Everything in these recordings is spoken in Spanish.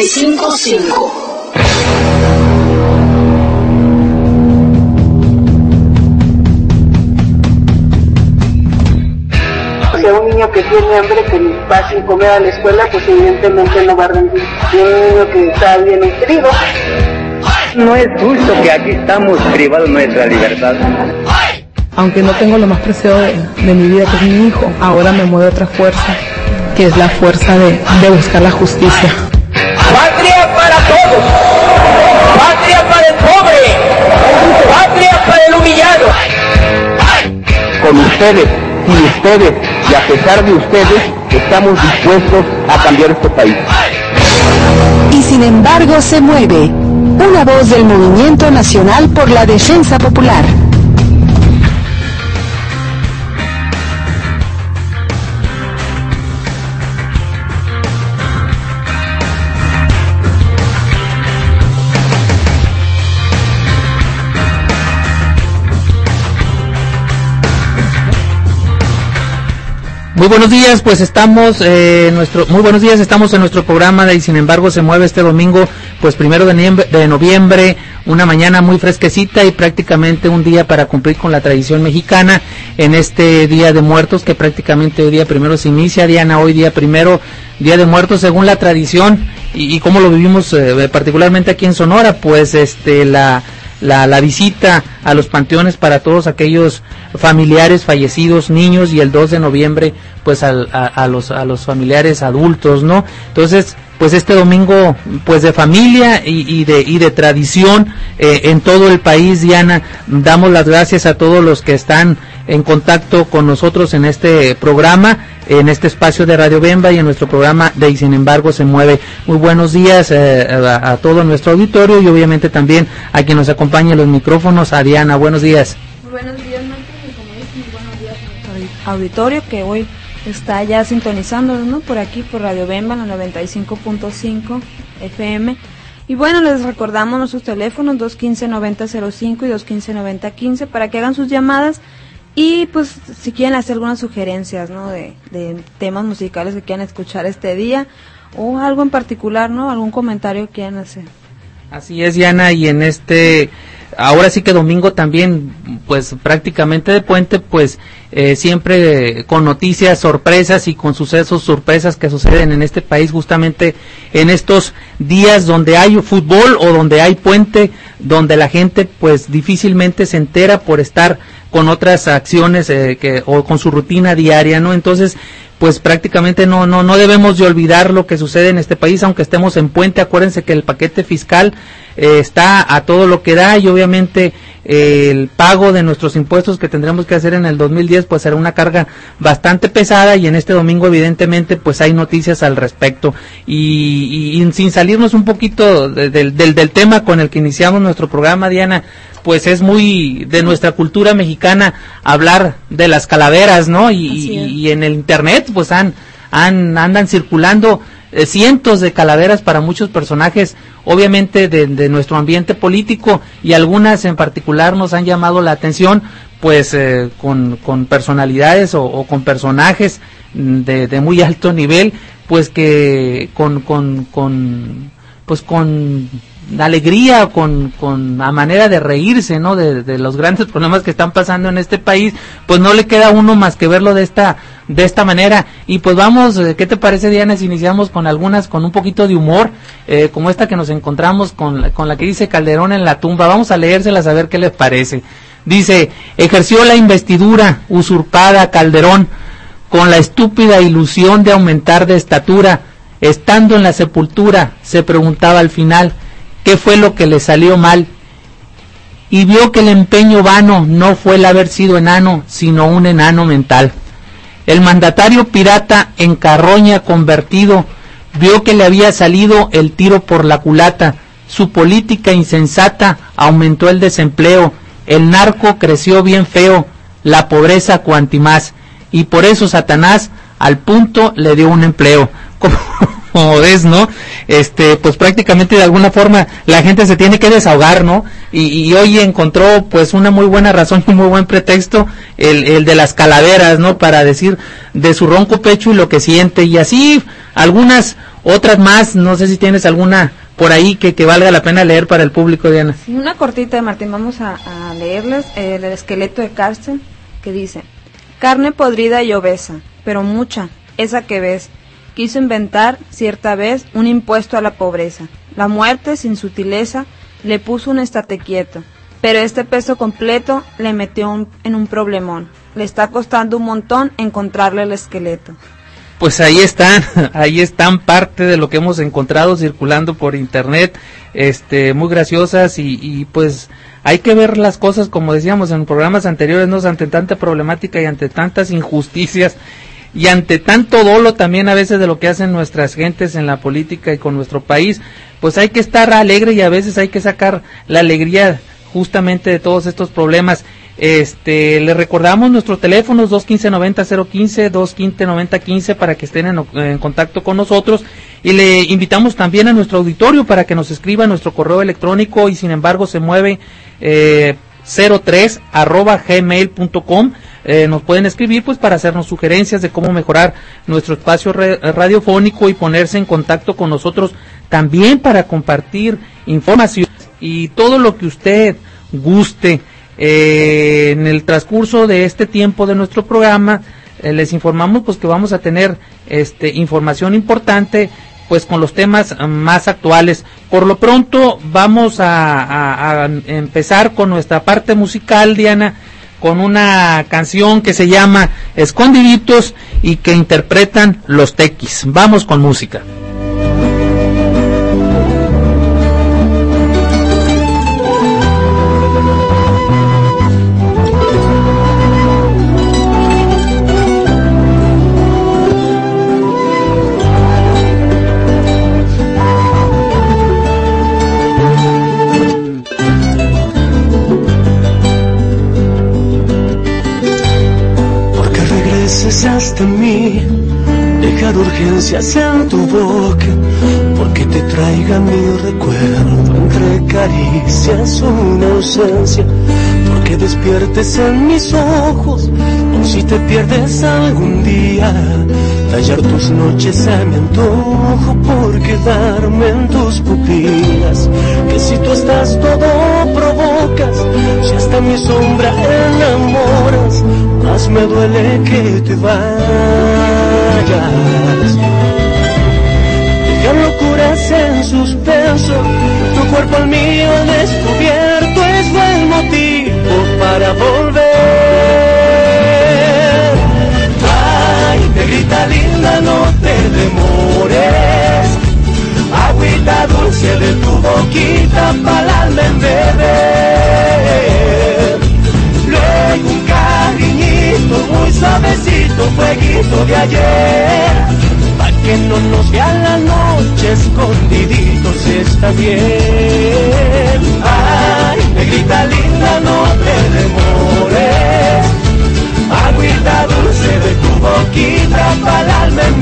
95.5. Si a un niño que tiene hambre que va sin comer a la escuela, pues evidentemente no va a rendir. Y un niño que está bien nutrido. No es justo que aquí estamos privados de nuestra libertad. Aunque no tengo lo más preciado de mi vida, que es mi hijo, ahora me mueve otra fuerza, que es la fuerza de buscar la justicia. Patria para todos, patria para el pobre, patria para el humillado. Con ustedes, sin ustedes y a pesar de ustedes, estamos dispuestos a cambiar este país. Y sin embargo se mueve, una voz del Movimiento Nacional por la Defensa Popular. Muy buenos días, pues estamos estamos en nuestro programa de Y sin embargo se mueve este domingo, pues 1 de noviembre, una mañana muy fresquecita y prácticamente un día para cumplir con la tradición mexicana en este Día de Muertos, que prácticamente hoy día primero se inicia, Diana, hoy día primero, Día de Muertos según la tradición y cómo lo vivimos particularmente aquí en Sonora, pues la visita a los panteones para todos aquellos familiares fallecidos, niños, y el 2 de noviembre pues a los familiares adultos, ¿no? Entonces, pues este domingo pues de familia y de tradición en todo el país, Diana, damos las gracias a todos los que están en contacto con nosotros en este programa, en este espacio de Radio Bemba y en nuestro programa de Y sin embargo se mueve. Muy buenos días a todo nuestro auditorio y obviamente también a quien nos acompaña en los micrófonos, a Diana. Buenos días. Muy buenos días, Martín, y como dices, muy buenos días a nuestro auditorio que hoy está ya sintonizándonos, ¿no? Por aquí, por Radio Bemba, la 95.5 FM. Y bueno, les recordamos nuestros teléfonos 215-9005 y 215-9015 para que hagan sus llamadas y pues si quieren hacer algunas sugerencias, ¿no? De temas musicales que quieran escuchar este día o algo en particular, ¿no? Algún comentario que quieran hacer. Así es, Diana, y en ahora sí que domingo también, pues prácticamente de puente, pues siempre con noticias, sorpresas y con sucesos, sorpresas que suceden en este país justamente en estos días donde hay fútbol o donde hay puente, donde la gente pues difícilmente se entera por estar con otras acciones o con su rutina diaria, ¿no? Entonces, pues prácticamente no debemos de olvidar lo que sucede en este país, aunque estemos en puente. Acuérdense que el paquete fiscal está a todo lo que da y obviamente el pago de nuestros impuestos que tendremos que hacer en el 2010 pues será una carga bastante pesada y en este domingo evidentemente pues hay noticias al respecto y sin salirnos un poquito del tema con el que iniciamos nuestro programa, Diana, pues es muy de nuestra cultura mexicana hablar de las calaveras, ¿no? Y en el internet pues andan circulando cientos de calaveras para muchos personajes, obviamente de nuestro ambiente político, y algunas en particular nos han llamado la atención, pues con personalidades o con personajes de muy alto nivel, pues que con alegría, con a manera de reírse, ¿no? De los grandes problemas que están pasando en este país, pues no le queda a uno más que verlo de esta manera. Y pues vamos, ¿qué te parece, Diana, si iniciamos con algunas con un poquito de humor, como esta que nos encontramos con la que dice Calderón en la tumba? Vamos a leérselas a ver qué les parece. Dice: ejerció la investidura usurpada Calderón con la estúpida ilusión de aumentar de estatura. Estando en la sepultura, se preguntaba al final qué fue lo que le salió mal, y vio que el empeño vano no fue el haber sido enano, sino un enano mental. El mandatario pirata en carroña convertido vio que le había salido el tiro por la culata. Su política insensata aumentó el desempleo, el narco creció bien feo, la pobreza cuanti más, y por eso Satanás al punto le dio un empleo. como ves, ¿no? Pues prácticamente de alguna forma la gente se tiene que desahogar, ¿no? Y hoy encontró pues una muy buena razón, un muy buen pretexto, el de las calaveras, ¿no? Para decir de su ronco pecho y lo que siente, y así algunas otras más. No sé si tienes alguna por ahí que valga la pena leer para el público, Diana. Sí, una cortita, Martín, vamos a leerles el esqueleto de Carsten, que dice: carne podrida y obesa, pero mucha, esa que ves. Quiso inventar, cierta vez, un impuesto a la pobreza. La muerte, sin sutileza, le puso un estate quieto, pero este peso completo le metió en un problemón. Le está costando un montón encontrarle el esqueleto. Pues ahí están parte de lo que hemos encontrado circulando por internet, muy graciosas, y pues hay que ver las cosas como decíamos en programas anteriores, ¿no? Ante tanta problemática y ante tantas injusticias y ante tanto dolo también a veces de lo que hacen nuestras gentes en la política y con nuestro país, pues hay que estar alegre y a veces hay que sacar la alegría justamente de todos estos problemas. Le recordamos nuestros teléfonos 215-90-015, 215-90-15 para que estén en contacto con nosotros, y le invitamos también a nuestro auditorio para que nos escriba nuestro correo electrónico y sin embargo se mueve 03@gmail.com. Nos pueden escribir pues para hacernos sugerencias de cómo mejorar nuestro espacio radiofónico y ponerse en contacto con nosotros también para compartir información y todo lo que usted guste. En el transcurso de este tiempo de nuestro programa les informamos pues que vamos a tener información importante pues con los temas más actuales. Por lo pronto vamos a empezar con nuestra parte musical, Diana, con una canción que se llama Escondiditos y que interpretan Los Tequis. Vamos con música. Hasta mí, dejar urgencias en tu boca, porque te traiga mi recuerdo entre caricias una ausencia, porque despiertes en mis ojos, o si te pierdes algún día, tallar tus noches a mi antojo, por quedarme en tus pupilas, que si tú estás todo provocas, si hasta mi sombra enamoras, más me duele que te vayas. Dejar locuras en suspenso, tu cuerpo al mío al descubierto es buen motivo para volver. Ay, negrita linda, no te demores, agüita dulce de tu boquita para alma en beber. Luego un cariñito muy suavecito, fueguito de ayer, pa' que no nos vea la noche escondiditos, está bien. Ay, negrita linda, no te demores, agüita dulce de tu boquita para alma en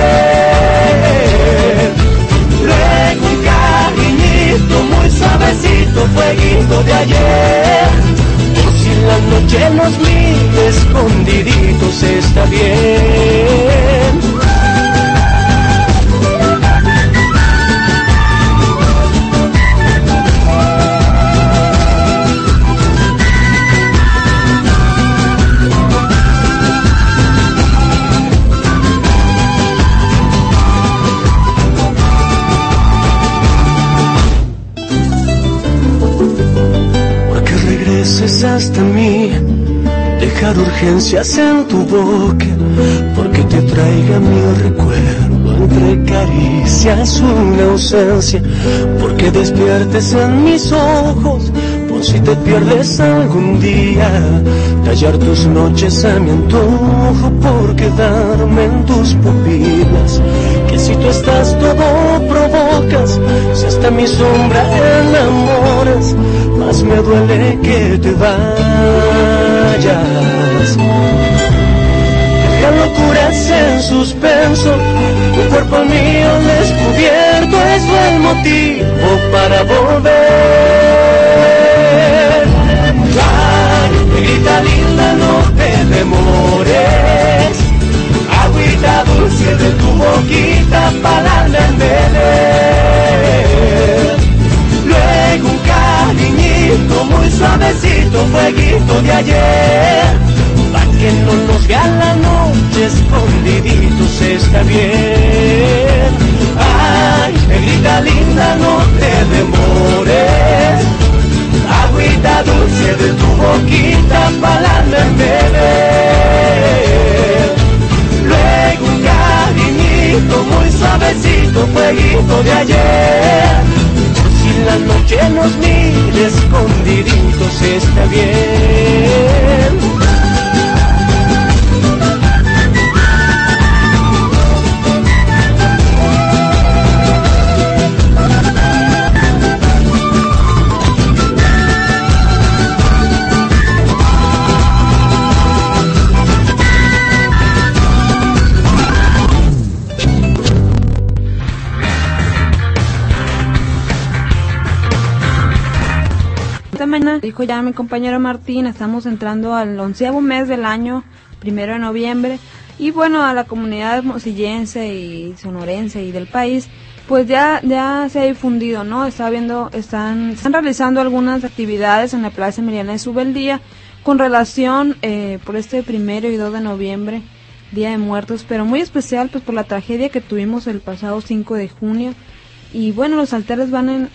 beber. Luego un cariñito muy suavecito, fueguito de ayer, si la noche nos mide escondiditos, está bien. Hasta mí, dejar urgencias en tu boca, porque te traiga mi recuerdo entre caricias una ausencia, porque despiertes en mis ojos, por si te pierdes algún día, tallar tus noches a mi antojo, por quedarme en tus pupilas, que si tú estás todo provocas, si hasta mi sombra enamoras, más me duele que te vayas. Dejar locuras en suspenso, tu cuerpo mío al es el motivo para volver. Ay, negrita linda, no te demores, agüita dulce de tu boquita para la envenenar. Luego un cariñito muy suavecito, fueguito de ayer, pa' que no nos vean la noche escondiditos, está bien. Ay, negrita linda, no te demores, agüita dulce de tu boquita para la envenenar. Luego un cariñito muy suavecito, fueguito de ayer, si la noche nos mire escondiditos, está bien. Dijo ya mi compañero Martín, estamos entrando al 11º mes del año, 1 de noviembre, y bueno, a la comunidad hermosillense y sonorense y del país, pues ya se ha difundido, ¿no? Están realizando algunas actividades en la Plaza Emiliana de Subeldía con relación por este 1 y 2 de noviembre, Día de Muertos, pero muy especial pues por la tragedia que tuvimos el pasado 5 de junio, y bueno, los altares van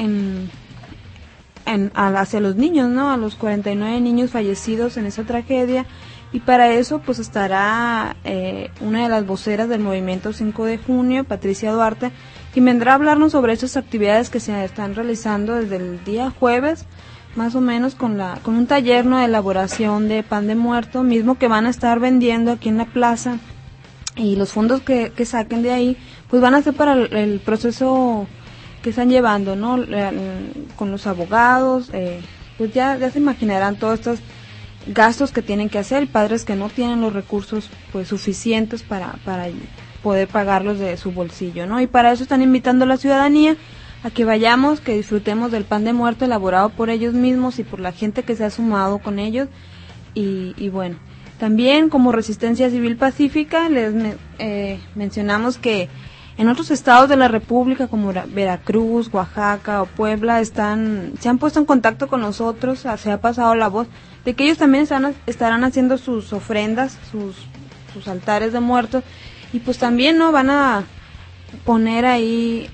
hacia los niños, ¿no? A los 49 niños fallecidos en esa tragedia, y para eso pues estará una de las voceras del movimiento 5 de junio, Patricia Duarte, quien vendrá a hablarnos sobre esas actividades que se están realizando desde el día jueves, más o menos, con un taller, ¿no?, de elaboración de pan de muerto, mismo que van a estar vendiendo aquí en la plaza, y los fondos que saquen de ahí pues van a ser para el proceso que están llevando, ¿no?, con los abogados, pues ya se imaginarán todos estos gastos que tienen que hacer, padres que no tienen los recursos pues suficientes para poder pagarlos de su bolsillo, ¿no? Y para eso están invitando a la ciudadanía a que vayamos, que disfrutemos del pan de muerto elaborado por ellos mismos y por la gente que se ha sumado con ellos, y bueno, también como Resistencia Civil Pacífica les mencionamos que en otros estados de la República, como Veracruz, Oaxaca o Puebla, se han puesto en contacto con nosotros, se ha pasado la voz de que ellos también estarán haciendo sus ofrendas, sus altares de muertos, y pues también no van a poner ahí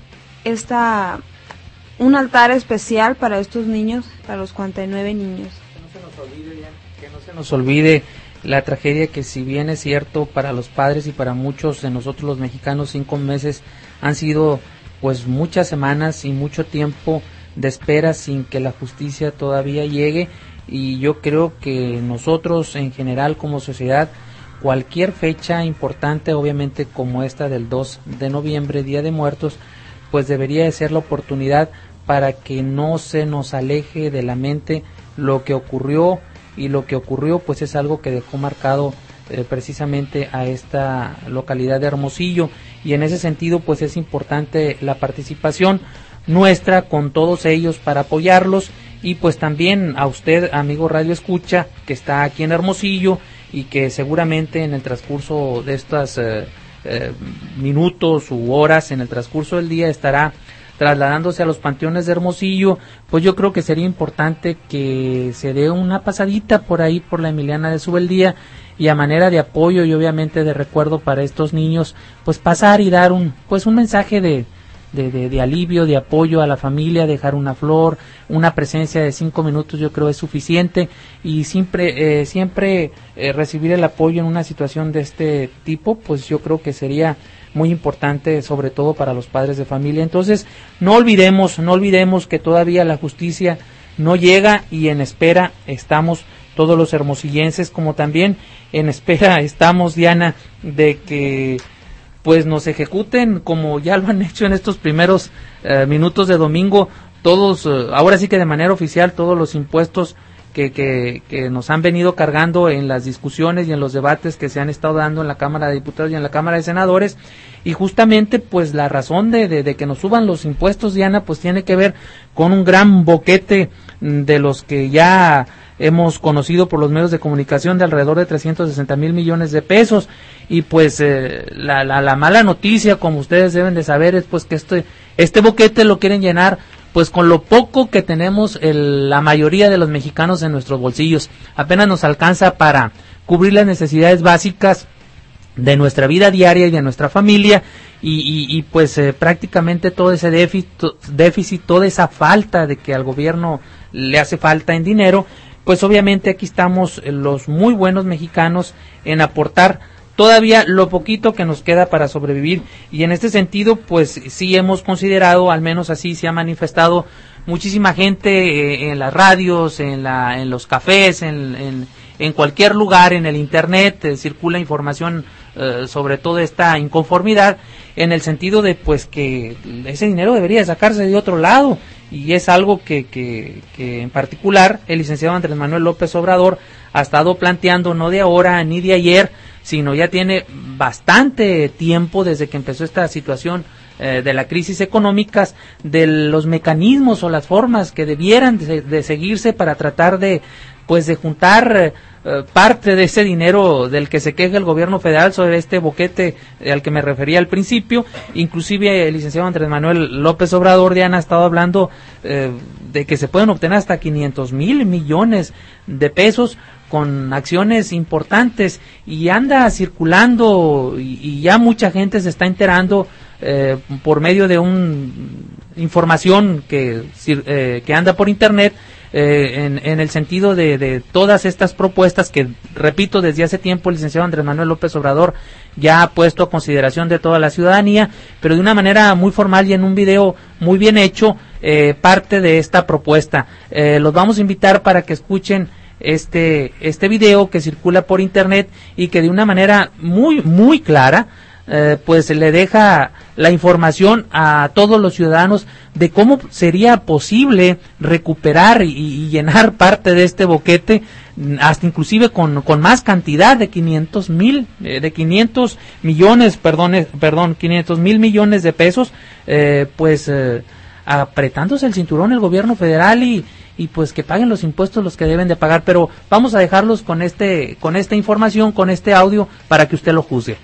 un altar especial para estos niños, para los 49 niños. Que no se nos olvide la tragedia, que si bien es cierto para los padres y para muchos de nosotros los mexicanos, 5 meses han sido pues muchas semanas y mucho tiempo de espera sin que la justicia todavía llegue, y yo creo que nosotros en general como sociedad, cualquier fecha importante, obviamente como esta del 2 de noviembre, Día de Muertos, pues debería de ser la oportunidad para que no se nos aleje de la mente lo que ocurrió, y lo que ocurrió pues es algo que dejó marcado precisamente a esta localidad de Hermosillo, y en ese sentido pues es importante la participación nuestra con todos ellos para apoyarlos, y pues también a usted, amigo Radio Escucha, que está aquí en Hermosillo y que seguramente en el transcurso de estos minutos u horas, en el transcurso del día, estará trasladándose a los panteones de Hermosillo. Pues yo creo que sería importante que se dé una pasadita por ahí, por la Emiliana de Subeldía, y a manera de apoyo y obviamente de recuerdo para estos niños, pues pasar y dar un mensaje de alivio, de apoyo a la familia, dejar una flor, una presencia de 5 minutos, yo creo es suficiente, y siempre recibir el apoyo en una situación de este tipo, pues yo creo que sería muy importante, sobre todo para los padres de familia. Entonces, no olvidemos que todavía la justicia no llega, y en espera estamos todos los hermosillenses, como también en espera estamos, Diana, de que pues nos ejecuten, como ya lo han hecho en estos primeros minutos de domingo, todos, ahora sí que de manera oficial, todos los impuestos que nos han venido cargando en las discusiones y en los debates que se han estado dando en la Cámara de Diputados y en la Cámara de Senadores. Y justamente pues la razón de que nos suban los impuestos, Diana, pues tiene que ver con un gran boquete de los que ya hemos conocido por los medios de comunicación, de alrededor de 360,000 millones de pesos. Y pues la mala noticia, como ustedes deben de saber, es pues que este boquete lo quieren llenar pues con lo poco que tenemos la mayoría de los mexicanos en nuestros bolsillos. Apenas nos alcanza para cubrir las necesidades básicas de nuestra vida diaria y de nuestra familia, y pues prácticamente todo ese déficit, toda esa falta de que al gobierno le hace falta en dinero, pues obviamente aquí estamos los muy buenos mexicanos en aportar todavía lo poquito que nos queda para sobrevivir. Y en este sentido pues sí hemos considerado, al menos así se ha manifestado muchísima gente en las radios, en los cafés, en cualquier lugar, en el internet, circula información sobre toda esta inconformidad, en el sentido de pues que ese dinero debería sacarse de otro lado, y es algo que en particular el licenciado Andrés Manuel López Obrador ha estado planteando, no de ahora ni de ayer, sino ya tiene bastante tiempo desde que empezó esta situación de la crisis económica, de los mecanismos o las formas que debieran de seguirse para tratar de juntar parte de ese dinero del que se queja el gobierno federal sobre este boquete al que me refería al principio. Inclusive el licenciado Andrés Manuel López Obrador, Diana, ha estado hablando de que se pueden obtener hasta 500,000 millones de pesos con acciones importantes, y anda circulando y ya mucha gente se está enterando por medio de una información que anda por internet, en el sentido de todas estas propuestas que, repito, desde hace tiempo el licenciado Andrés Manuel López Obrador ya ha puesto a consideración de toda la ciudadanía, pero de una manera muy formal y en un video muy bien hecho, parte de esta propuesta. Los vamos a invitar para que escuchen este video que circula por internet y que de una manera muy muy clara pues le deja la información a todos los ciudadanos de cómo sería posible recuperar y llenar parte de este boquete, hasta inclusive con más cantidad de 500 mil millones de pesos, apretándose el cinturón el gobierno federal y pues que paguen los impuestos los que deben de pagar. Pero vamos a dejarlos con esta información, con este audio, para que usted lo juzgue.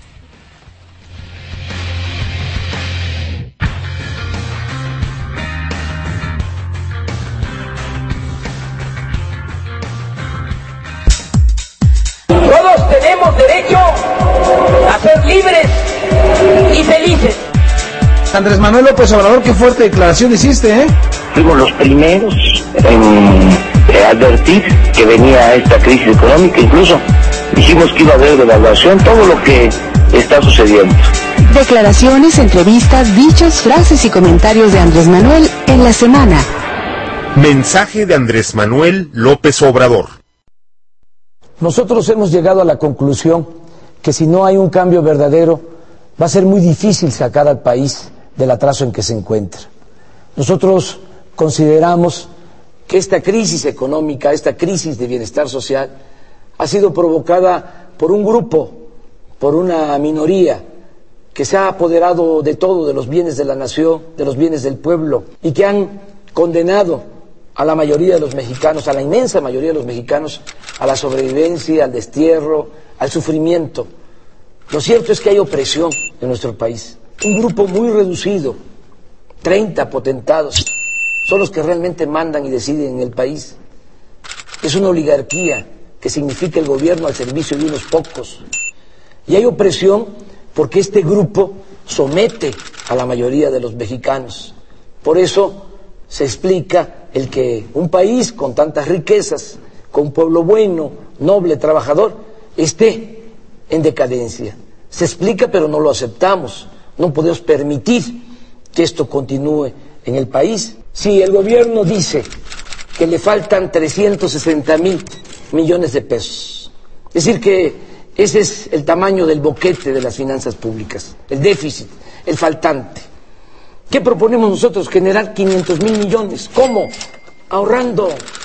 Todos tenemos derecho a ser libres y felices. Andrés Manuel López Obrador, qué fuerte declaración hiciste, ¿eh? Fuimos los primeros en advertir que venía esta crisis económica, incluso dijimos que iba a haber devaluación, todo lo que está sucediendo. Declaraciones, entrevistas, dichos, frases y comentarios de Andrés Manuel en la semana. Mensaje de Andrés Manuel López Obrador. Nosotros hemos llegado a la conclusión que si no hay un cambio verdadero, va a ser muy difícil sacar al país del atraso en que se encuentra. Nosotros consideramos que esta crisis económica, esta crisis de bienestar social, ha sido provocada por un grupo, por una minoría, que se ha apoderado de todo, de los bienes de la nación, de los bienes del pueblo, y que han condenado a la mayoría de los mexicanos, a la inmensa mayoría de los mexicanos, a la sobrevivencia, al destierro, al sufrimiento. Lo cierto es que hay opresión en nuestro país. Un grupo muy reducido, 30 potentados, son los que realmente mandan y deciden en el país. Es una oligarquía que significa el gobierno al servicio de unos pocos. Y hay opresión porque este grupo somete a la mayoría de los mexicanos. Por eso se explica el que un país con tantas riquezas, con un pueblo bueno, noble, trabajador, esté en decadencia. Se explica, pero no lo aceptamos. No podemos permitir que esto continúe en el país. Si el gobierno dice que le faltan 360,000 millones de pesos, es decir que ese es el tamaño del boquete de las finanzas públicas, el déficit, el faltante. ¿Qué proponemos nosotros? Generar 500,000 millones. ¿Cómo? Ahorrando.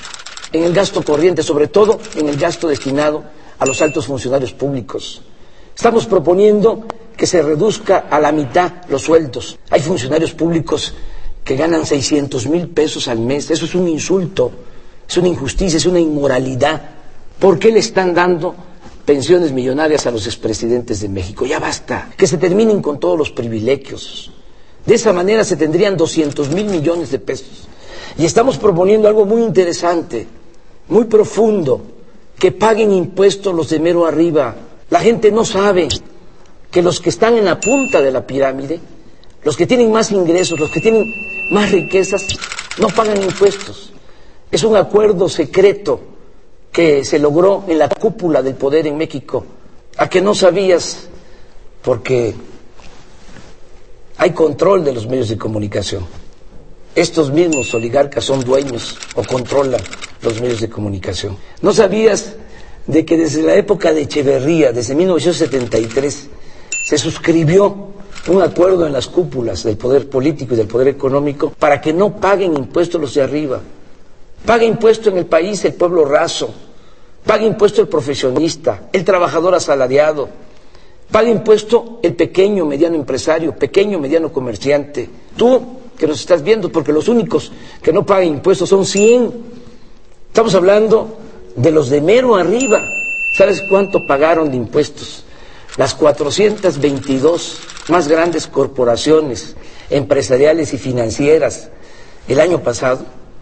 en el gasto corriente, sobre todo en el gasto destinado a los altos funcionarios públicos. Estamos proponiendo que se reduzca a la mitad los sueldos. Hay funcionarios públicos que ganan 600,000 pesos al mes. Eso es un insulto, es una injusticia, es una inmoralidad. ¿Por qué le están dando pensiones millonarias a los expresidentes de México? Ya basta, que se terminen con todos los privilegios. De esa manera se tendrían 200,000 millones de pesos. Y estamos proponiendo algo muy interesante, muy profundo, que paguen impuestos los de mero arriba. La gente no sabe que los que están en la punta de la pirámide, los que tienen más ingresos, los que tienen más riquezas, no pagan impuestos. Es un acuerdo secreto que se logró en la cúpula del poder en México. ¿A que no sabías? Porque hay control de los medios de comunicación. Estos mismos oligarcas son dueños o controlan los medios de comunicación. ¿No sabías de que desde la época de Echeverría, desde 1973, se suscribió un acuerdo en las cúpulas del poder político y del poder económico para que no paguen impuestos los de arriba? Paga impuesto en el país el pueblo raso, paga impuesto el profesionista, el trabajador asalariado, paga impuesto el pequeño, mediano empresario, pequeño, mediano comerciante. Tú que nos estás viendo, porque los únicos que no pagan impuestos son 100. Estamos hablando de los de mero arriba. ¿Sabes cuánto pagaron de impuestos las 422 más grandes corporaciones empresariales y financieras el año pasado?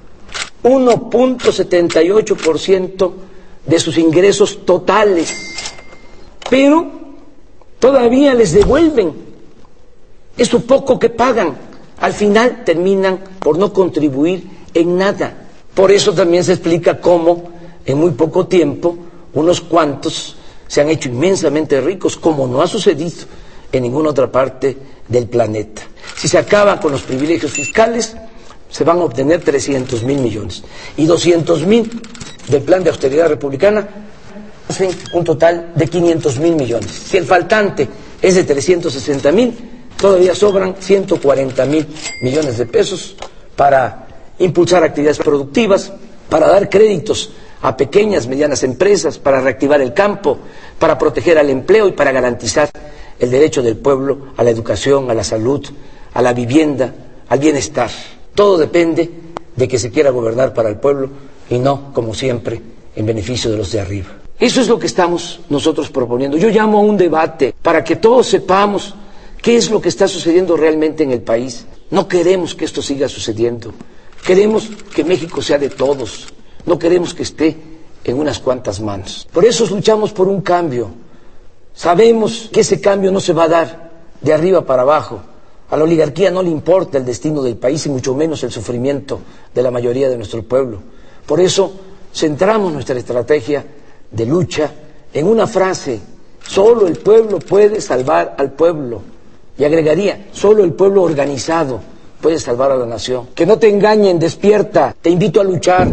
1.78% de sus ingresos totales, pero todavía les devuelven eso poco que pagan. Al final terminan por no contribuir en nada. Por eso también se explica cómo en muy poco tiempo unos cuantos se han hecho inmensamente ricos, como no ha sucedido en ninguna otra parte del planeta. Si se acaba con los privilegios fiscales, se van a obtener 300,000 millones. Y 200,000 del plan de austeridad republicana hacen un total de 500,000 millones. Si el faltante es de 360,000, todavía sobran 140,000 millones de pesos para impulsar actividades productivas, para dar créditos a pequeñas, medianas empresas, para reactivar el campo, para proteger al empleo y para garantizar el derecho del pueblo a la educación, a la salud, a la vivienda, al bienestar. Todo depende de que se quiera gobernar para el pueblo y no, como siempre, en beneficio de los de arriba. Eso es lo que estamos nosotros proponiendo. Yo llamo a un debate para que todos sepamos qué es lo que está sucediendo realmente en el país. No queremos que esto siga sucediendo. Queremos que México sea de todos. No queremos que esté en unas cuantas manos. Por eso luchamos por un cambio. Sabemos que ese cambio no se va a dar de arriba para abajo. A la oligarquía no le importa el destino del país y mucho menos el sufrimiento de la mayoría de nuestro pueblo. Por eso centramos nuestra estrategia de lucha en una frase: solo el pueblo puede salvar al pueblo. Y agregaría: solo el pueblo organizado puede salvar a la nación. Que no te engañen, despierta, te invito a luchar.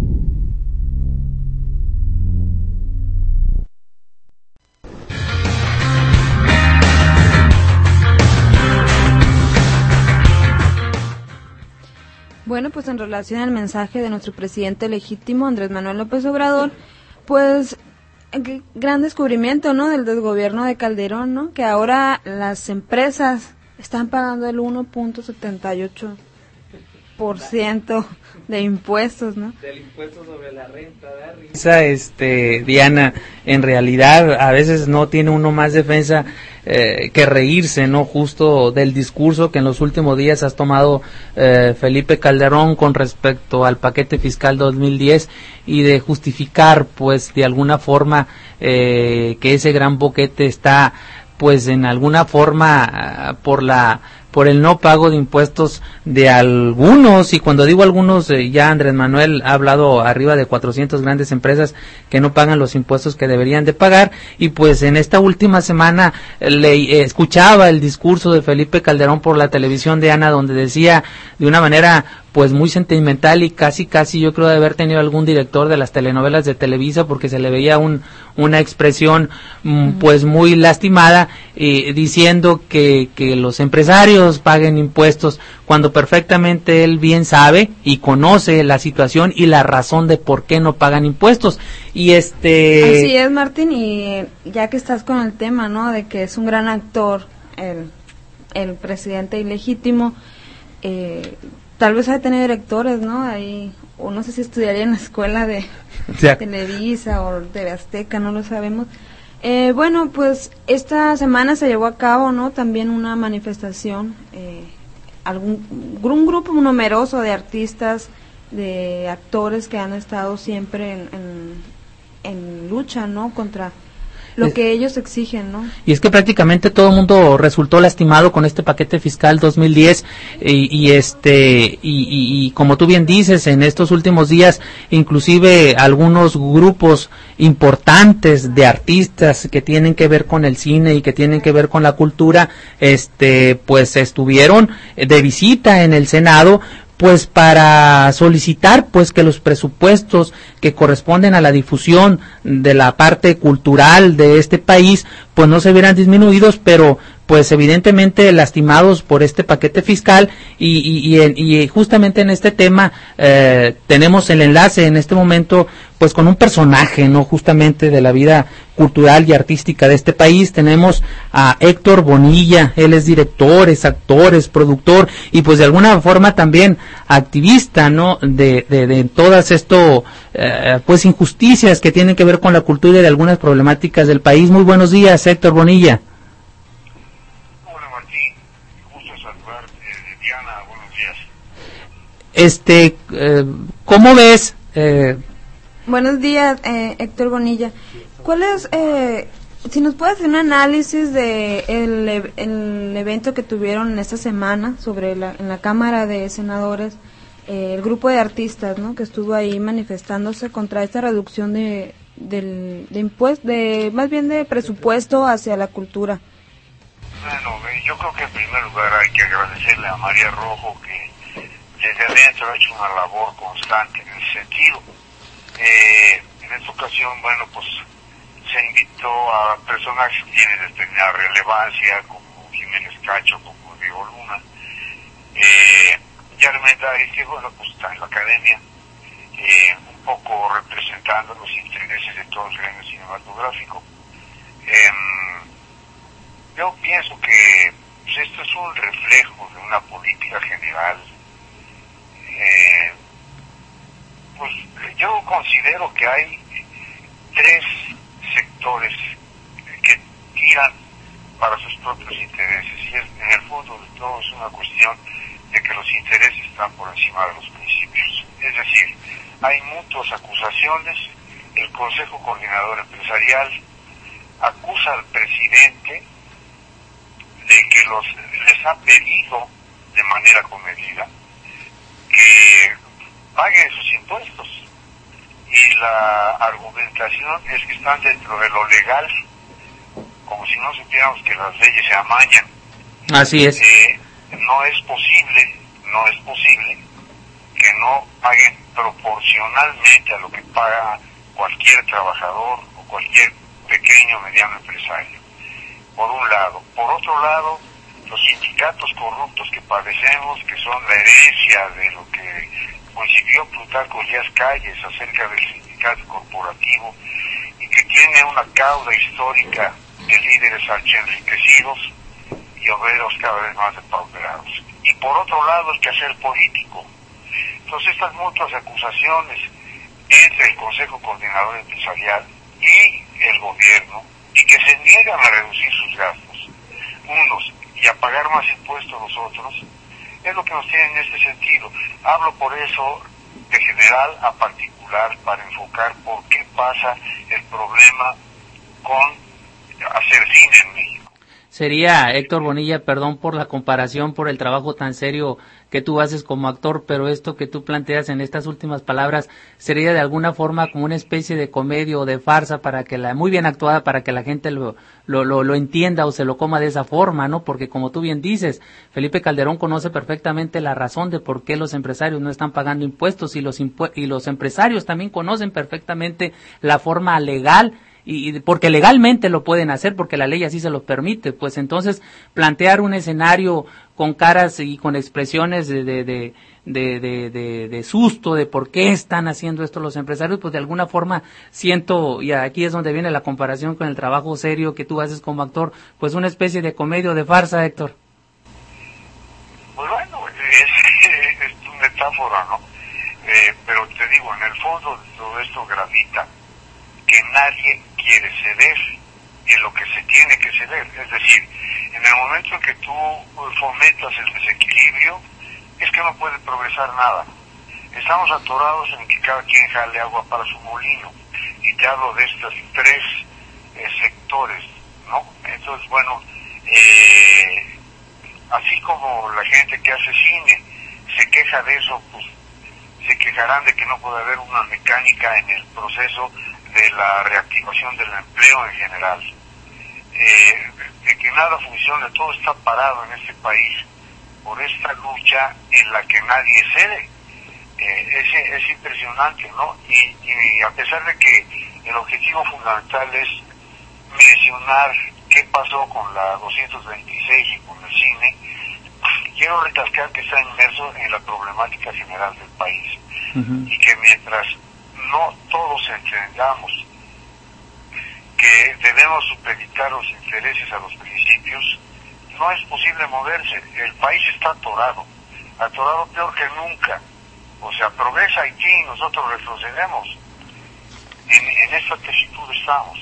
Bueno, pues en relación al mensaje de nuestro presidente legítimo, Andrés Manuel López Obrador, pues gran descubrimiento, ¿no?, del desgobierno de Calderón, ¿no?, que ahora las empresas están pagando el 1.78% de impuestos, ¿no? Del impuesto sobre la renta, Diana, en realidad a veces no tiene uno más defensa que reírse, ¿no?, justo del discurso que en los últimos días has tomado Felipe Calderón con respecto al paquete fiscal 2010 y de justificar, pues, de alguna forma que ese gran boquete está, pues, en alguna forma por el no pago de impuestos de algunos, y cuando digo algunos, ya Andrés Manuel ha hablado arriba de 400 grandes empresas que no pagan los impuestos que deberían de pagar, y pues en esta última semana escuchaba el discurso de Felipe Calderón por la televisión de Ana, donde decía de una manera pues muy sentimental y casi yo creo de haber tenido algún director de las telenovelas de Televisa, porque se le veía una expresión pues muy lastimada, diciendo que los empresarios ellos paguen impuestos, cuando perfectamente él bien sabe y conoce la situación y la razón de por qué no pagan impuestos. Y Así es, Martín, y ya que estás con el tema, ¿no?, de que es un gran actor el presidente ilegítimo, tal vez ha de tener directores, ¿no?, ahí, o no sé si estudiaría en la escuela de Televisa o de Azteca, no lo sabemos. Bueno, pues esta semana se llevó a cabo, ¿no?, también una manifestación, un grupo numeroso de artistas, de actores que han estado siempre en lucha, ¿no?, contra lo que ellos exigen, ¿no? Y es que prácticamente todo el mundo resultó lastimado con este paquete fiscal 2010 y como tú bien dices, en estos últimos días inclusive algunos grupos importantes de artistas que tienen que ver con el cine y que tienen que ver con la cultura, pues estuvieron de visita en el Senado, pues para solicitar pues que los presupuestos que corresponden a la difusión de la parte cultural de este país pues no se vieran disminuidos, pero pues evidentemente lastimados por este paquete fiscal y justamente en este tema tenemos el enlace en este momento pues con un personaje, no justamente de la vida cultural y artística de este país. Tenemos a Héctor Bonilla, él es director, es actor, es productor y pues de alguna forma también activista, ¿no?, de todas esto pues injusticias que tienen que ver con la cultura y de algunas problemáticas del país. Muy buenos días, Héctor Bonilla. Hola Martín, gusto saludarte. Diana, buenos días. ¿Cómo ves? Buenos días, Héctor Bonilla. ¿Cuál es, si nos puedes hacer un análisis de el evento que tuvieron esta semana sobre en la Cámara de Senadores, el grupo de artistas, ¿no?, que estuvo ahí manifestándose contra esta reducción de impuestos, más bien de presupuesto hacia la cultura? Bueno, yo creo que en primer lugar hay que agradecerle a María Rojo, que desde adentro ha hecho una labor constante en ese sentido. En esta ocasión, bueno, pues se invitó a personajes que tienen determinada relevancia, como Jiménez Cacho, como Diego Luna, y Armendáriz, que bueno, pues está en la academia, un poco representando los intereses de todo el gremio cinematográfico. Yo pienso que pues, esto es un reflejo de una política general. Pues yo considero que hay tres sectores que tiran para sus propios intereses y en el fondo de todo es una cuestión de que los intereses están por encima de los principios. Es decir, hay muchas acusaciones, el Consejo Coordinador Empresarial acusa al presidente de que les ha pedido de manera comedida que paguen sus impuestos y la argumentación es que están dentro de lo legal, como si no supiéramos que las leyes se amañan. Así es. No es posible que no paguen proporcionalmente a lo que paga cualquier trabajador o cualquier pequeño o mediano empresario, por un lado. Por otro lado, los sindicatos corruptos que padecemos, que son la herencia de lo que concibió Plutarco Elías Calles acerca del sindicato corporativo y que tiene una cauda histórica de líderes archienriquecidos y obreros cada vez más depauperados. Y por otro lado, el quehacer político. Entonces, estas mutuas acusaciones entre el Consejo Coordinador Empresarial y el gobierno, y que se niegan a reducir sus gastos, unos, y a pagar más impuestos los otros, es lo que nos tiene en este sentido. Hablo por eso de general a particular para enfocar por qué pasa el problema con hacer cine en México. Sería, Héctor Bonilla, perdón por la comparación, por el trabajo tan serio que tú haces como actor, pero esto que tú planteas en estas últimas palabras sería de alguna forma como una especie de comedia o de farsa para que muy bien actuada para que la gente lo entienda o se lo coma de esa forma, ¿no? Porque como tú bien dices, Felipe Calderón conoce perfectamente la razón de por qué los empresarios no están pagando impuestos y los empresarios también conocen perfectamente la forma legal y porque legalmente lo pueden hacer porque la ley así se los permite. Pues entonces plantear un escenario con caras y con expresiones de susto de por qué están haciendo esto los empresarios, pues de alguna forma siento, y aquí es donde viene la comparación con el trabajo serio que tú haces como actor, pues una especie de comedia o de farsa, Héctor. Pues bueno, es tu metáfora, ¿no? Pero te digo, en el fondo de todo esto gravita que nadie quiere ceder en lo que se tiene que ceder. Es decir, en el momento en que tú fomentas el desequilibrio, es que no puede progresar nada. Estamos atorados en que cada quien jale agua para su molino. Y te hablo de estos tres sectores, ¿no? Entonces, bueno, así como la gente que hace cine se queja de eso, pues se quejarán de que no puede haber una mecánica en el proceso de la reactivación del empleo en general. De que nada funciona, todo está parado en este país por esta lucha en la que nadie cede. Es impresionante, ¿no? Y a pesar de que el objetivo fundamental es mencionar qué pasó con la 226 y con el cine, quiero recalcar que está inmerso en la problemática general del país. Y que mientras no todos entendamos que debemos supeditar los intereses a los principios, no es posible moverse. El país está atorado peor que nunca. O sea, progresa Haití y nosotros retrocedemos. En esta tesitud estamos.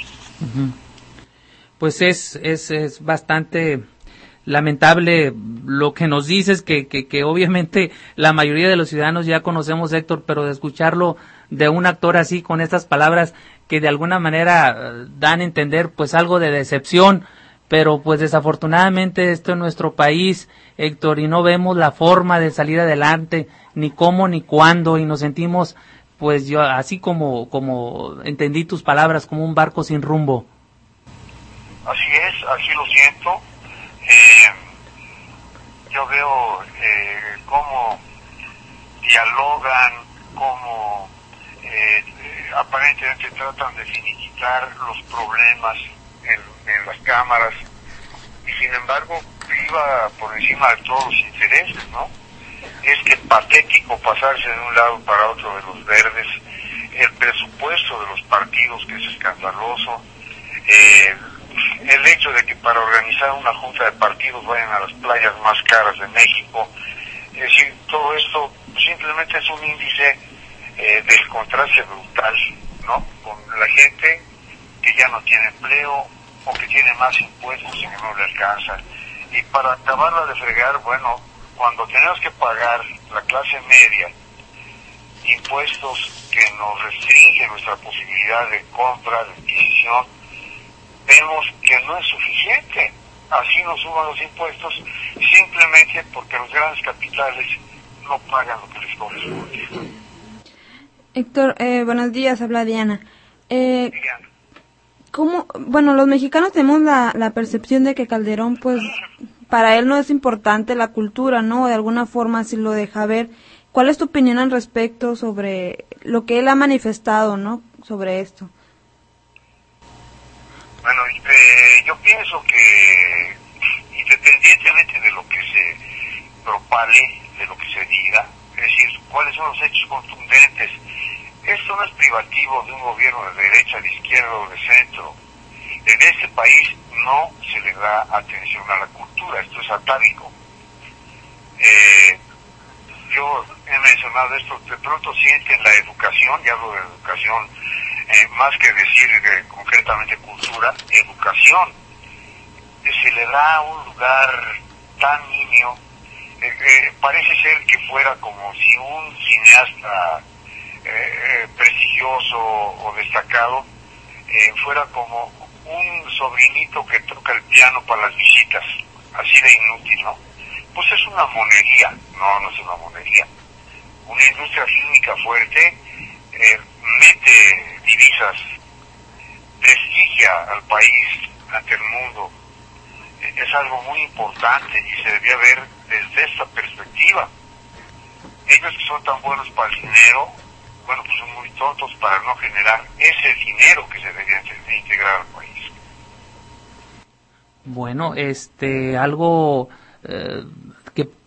Pues es bastante lamentable lo que nos dices, que obviamente la mayoría de los ciudadanos ya conocemos, Héctor, pero de escucharlo de un actor así, con estas palabras que de alguna manera dan a entender pues algo de decepción, pero pues desafortunadamente esto en nuestro país, Héctor, y no vemos la forma de salir adelante, ni cómo ni cuándo, y nos sentimos, pues yo, así como entendí tus palabras, como un barco sin rumbo. Así es, así lo siento. Yo veo cómo dialogan, cómo aparentemente tratan de finiquitar los problemas en las cámaras, y sin embargo priva por encima de todos los intereses, ¿no? Es que patético pasarse de un lado para otro de los verdes, el presupuesto de los partidos que es escandaloso, el hecho de que para organizar una junta de partidos vayan a las playas más caras de México. Es decir, todo esto simplemente es un índice del contraste brutal, ¿no? Con la gente que ya no tiene empleo o que tiene más impuestos y que no le alcanzan. Y para acabarla de fregar, bueno, cuando tenemos que pagar la clase media impuestos que nos restringen nuestra posibilidad de compra, de adquisición, vemos que no es suficiente. Así nos suban los impuestos simplemente porque los grandes capitales no pagan lo que les corresponde. Héctor, buenos días, habla Diana. ¿Cómo? Bueno, los mexicanos tenemos la percepción de que Calderón, pues, para él no es importante la cultura, ¿no? De alguna forma sí lo deja ver. ¿Cuál es tu opinión al respecto sobre lo que él ha manifestado, ¿no? Sobre esto. Bueno, yo pienso que independientemente de lo que se propale, de lo que se diga, es decir, cuáles son los hechos contundentes, esto no es privativo de un gobierno de derecha, de izquierda o de centro. En este país no se le da atención a la cultura, esto es atávico. Yo he mencionado esto, de pronto sienten la educación, y hablo de educación, más que decir concretamente cultura, educación, se le da un lugar tan nimio, parece ser que fuera como si un cineasta prestigioso o destacado fuera como un sobrinito que toca el piano para las visitas, así de inútil, ¿no? Pues es una monería. No es una monería. Una industria fílmica fuerte mete divisas, prestigia al país ante el mundo. Es algo muy importante y se debía ver desde esta perspectiva. Ellos que son tan buenos para el dinero, bueno, pues son muy tontos para no generar ese dinero que se debería integrar al país.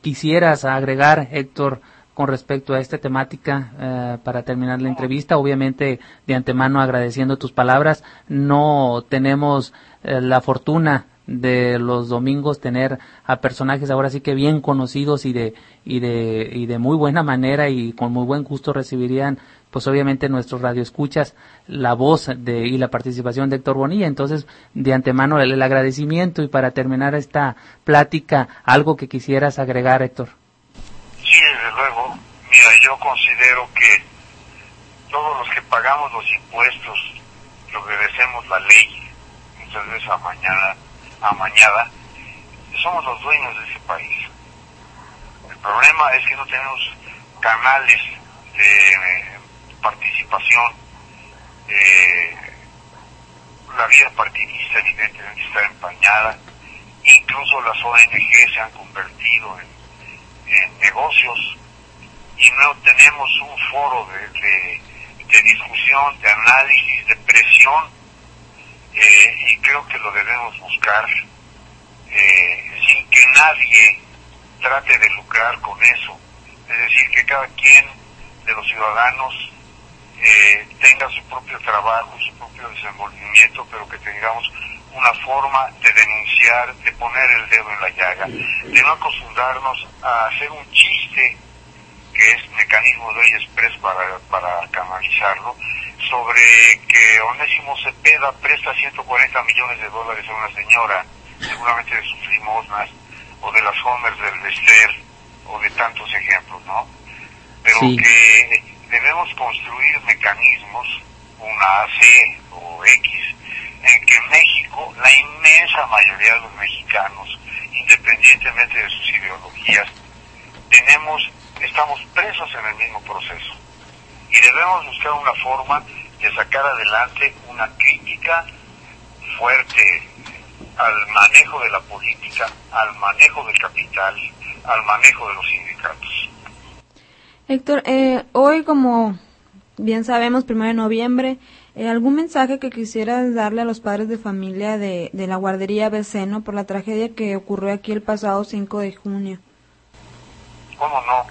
quisieras agregar, Héctor, con respecto a esta temática para terminar la entrevista. Obviamente, de antemano agradeciendo tus palabras. No tenemos la fortuna de los domingos tener a personajes ahora sí que bien conocidos y de muy buena manera y con muy buen gusto recibirían pues obviamente nuestros radioescuchas la voz y la participación de Héctor Bonilla. Entonces, de antemano el agradecimiento, y para terminar esta plática, algo que quisieras agregar, Héctor. Sí, desde luego. Mira, yo considero que todos los que pagamos los impuestos, que obedecemos la ley, muchas veces amañada, somos los dueños de ese país. El problema es que no tenemos canales de participación. La vida partidista evidentemente está empañada. Incluso las ONG se han convertido en negocios, y no tenemos un foro de discusión, de análisis, de presión, y creo que lo debemos buscar sin que nadie trate de lucrar con eso. Es decir, que cada quien de los ciudadanos tenga su propio trabajo, su propio desenvolvimiento, pero que tengamos una forma de denunciar, de poner el dedo en la llaga, de no acostumbrarnos a hacer un chiste, que es mecanismo de ley express para canalizarlo, sobre que Onésimo Cepeda presta $140 millones a una señora, seguramente de sus limosnas, o de las Homers del Lester, o de tantos ejemplos, ¿no? Pero sí, que debemos construir mecanismos, una AC o X, en que México, la inmensa mayoría de los mexicanos, independientemente de sus ideologías, estamos presos en el mismo proceso, y debemos buscar una forma de sacar adelante una crítica fuerte al manejo de la política, al manejo del capital, al manejo de los sindicatos. Héctor, hoy, como bien sabemos, 1 de noviembre, ¿algún mensaje que quisieras darle a los padres de familia de la guardería Beceno por la tragedia que ocurrió aquí el pasado 5 de junio? ¿Cómo no?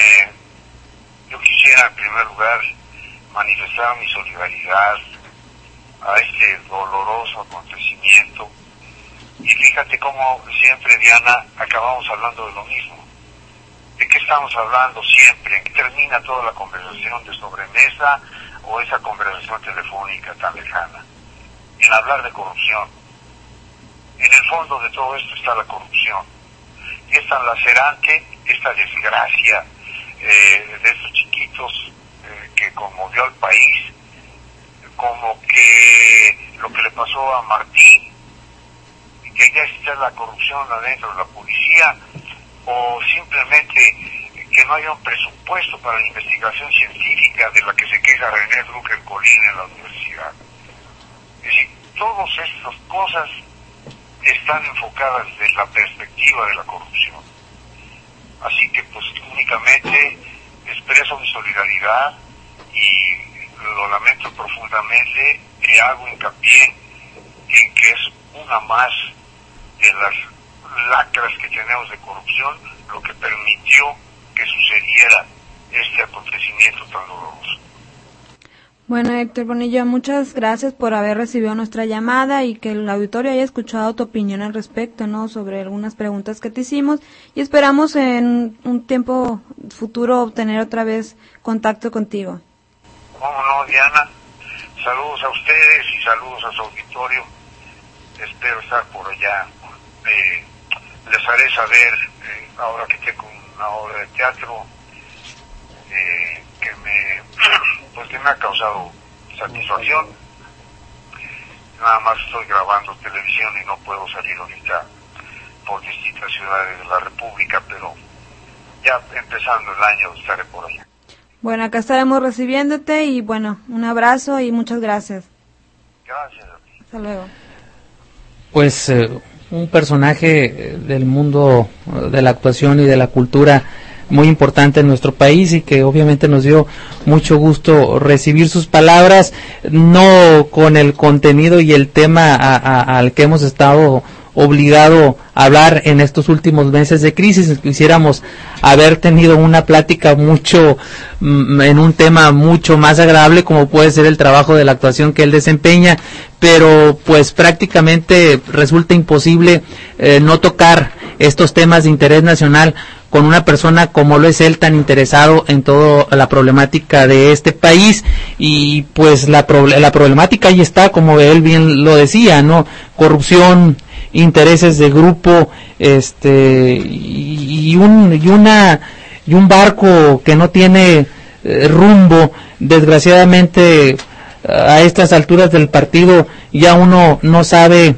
Yo quisiera, en primer lugar, manifestar mi solidaridad a este doloroso acontecimiento. Y fíjate cómo siempre, Diana, acabamos hablando de lo mismo. ¿De qué estamos hablando siempre? ¿En qué termina toda la conversación de sobremesa o esa conversación telefónica tan lejana? En hablar de corrupción. En el fondo de todo esto está la corrupción. Y es tan lacerante esta desgracia de estos chiquitos que conmovió al país, como que lo que le pasó a Martín, que ya está la corrupción adentro de la policía, o simplemente que no haya un presupuesto para la investigación científica de la que se queja René Drucker Colín en la universidad. Es decir, todas estas cosas están enfocadas desde la perspectiva de la corrupción. Así que pues únicamente expreso mi solidaridad y lo lamento profundamente, y hago hincapié en que es una más de las lacras que tenemos de corrupción lo que permitió que sucediera este acontecimiento tan doloroso. Bueno, Héctor Bonilla, muchas gracias por haber recibido nuestra llamada y que el auditorio haya escuchado tu opinión al respecto, ¿no? Sobre algunas preguntas que te hicimos, y esperamos en un tiempo futuro obtener otra vez contacto contigo. ¿Cómo no, Diana? Saludos a ustedes y saludos a su auditorio. Espero estar por allá. Les haré saber, ahora que tengo una obra de teatro, que me ha causado satisfacción. Nada más estoy grabando televisión y no puedo salir ahorita por distintas ciudades de la República, pero ya empezando el año estaré por allá. Bueno, acá estaremos recibiéndote y bueno, un abrazo y muchas gracias. Gracias. Hasta luego. Pues un personaje del mundo de la actuación y de la cultura muy importante en nuestro país, y que obviamente nos dio mucho gusto recibir sus palabras, no con el contenido y el tema al que hemos estado obligado a hablar en estos últimos meses de crisis. Quisiéramos haber tenido una plática en un tema mucho más agradable, como puede ser el trabajo de la actuación que él desempeña, pero pues prácticamente resulta imposible no tocar estos temas de interés nacional con una persona como lo es él, tan interesado en toda la problemática de este país. Y pues la problemática ahí está, como él bien lo decía, ¿no? Corrupción, intereses de grupo, y un barco que no tiene rumbo. Desgraciadamente, a estas alturas del partido ya uno no sabe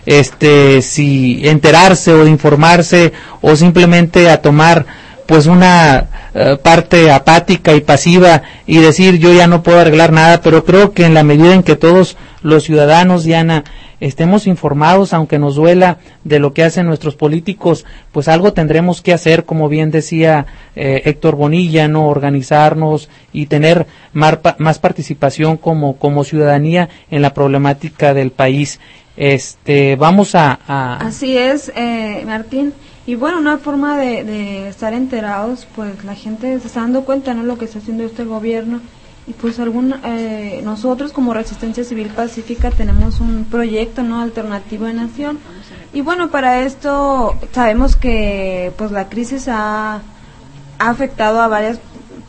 si enterarse o informarse, o simplemente a tomar pues una parte apática y pasiva y decir yo ya no puedo arreglar nada. Pero creo que en la medida en que todos los ciudadanos, Diana, estemos informados, aunque nos duela, de lo que hacen nuestros políticos, pues algo tendremos que hacer, como bien decía Héctor Bonilla, ¿no? Organizarnos y tener más participación como ciudadanía en la problemática del país. Vamos a... Así es, Martín. Y bueno, una forma de estar enterados, pues la gente se está dando cuenta, ¿no?, lo que está haciendo este gobierno. Y pues nosotros como Resistencia Civil Pacífica tenemos un proyecto, ¿no?, alternativo de nación. Y bueno, para esto sabemos que pues la crisis ha afectado a varias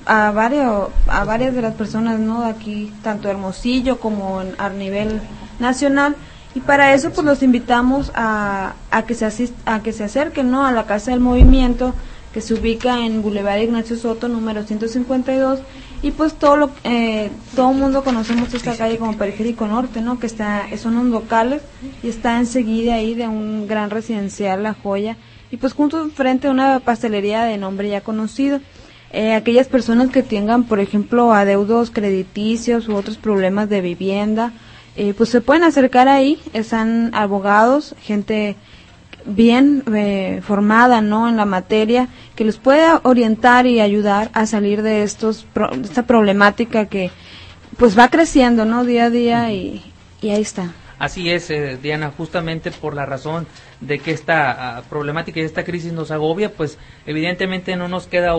de las personas, ¿no?, de aquí, tanto Hermosillo como a nivel nacional. Y para eso pues los invitamos a que se acerquen, ¿no?, a la Casa del Movimiento, que se ubica en Boulevard Ignacio Soto, número 152. Y pues todo el mundo conocemos esta calle como Periférico Norte, ¿no?, que son unos locales y está enseguida ahí de un gran residencial, La Joya, y pues junto frente a una pastelería de nombre ya conocido. Aquellas personas que tengan, por ejemplo, adeudos crediticios u otros problemas de vivienda, pues se pueden acercar ahí. Están abogados, gente bien formada, ¿no?, en la materia, que les pueda orientar y ayudar a salir de esta problemática que pues va creciendo, ¿no?, día a día, y ahí está. Así es, Diana, justamente por la razón de que esta problemática y esta crisis nos agobia, pues evidentemente no nos queda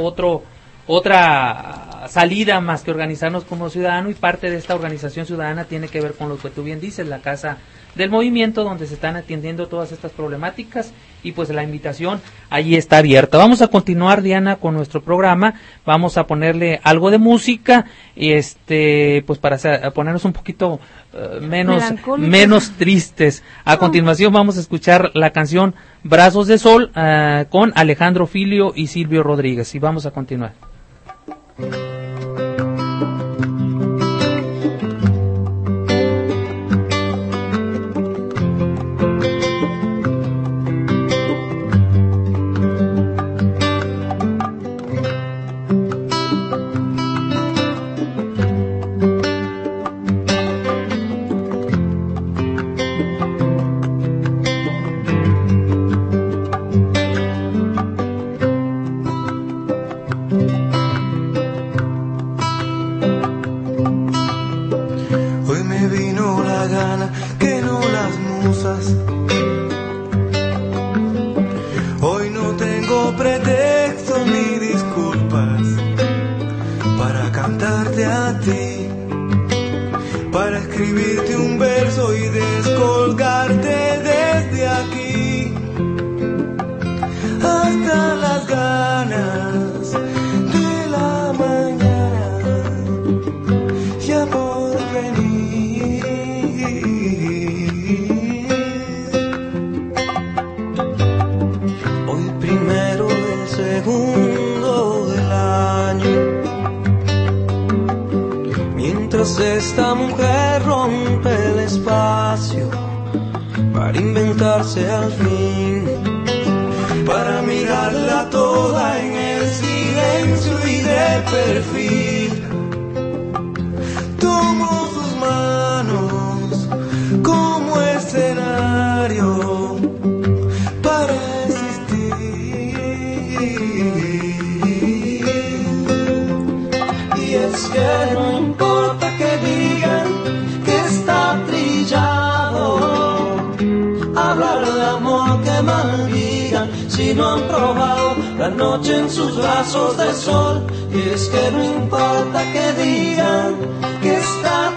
otra salida más que organizarnos como ciudadano, y parte de esta organización ciudadana tiene que ver con lo que tú bien dices, la Casa del Movimiento, donde se están atendiendo todas estas problemáticas, y pues la invitación allí está abierta. Vamos a continuar, Diana, con nuestro programa. Vamos a ponerle algo de música, y pues para ponernos un poquito menos tristes. A continuación vamos a escuchar la canción Brazos de Sol con Alejandro Filio y Silvio Rodríguez, y vamos a continuar. Esta mujer rompe el espacio para inventarse al fin, para mirarla toda en el silencio y de perfil. Tomo sus manos como escenario para existir, y es que no importa que digan que está trillado hablar de amor. si no han probado la noche en sus brazos de sol. Y es que no importa que digan que está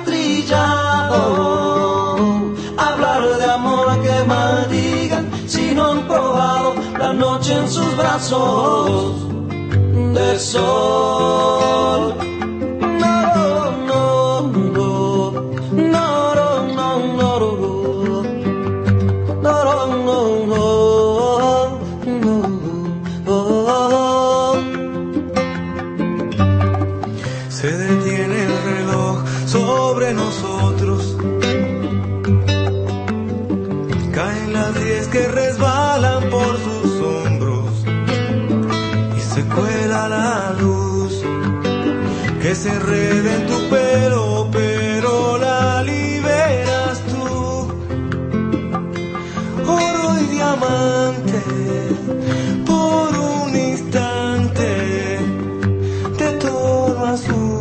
trillado, hablar de amor que maldigan si no han probado la noche en sus brazos de sol. Se detiene el reloj sobre nosotros, caen las 10 que resbalan por sus hombros y se cuela la luz que se enreda en tu pelo, pero la liberas tú. Oro y diamante, por un instante, de todo azul.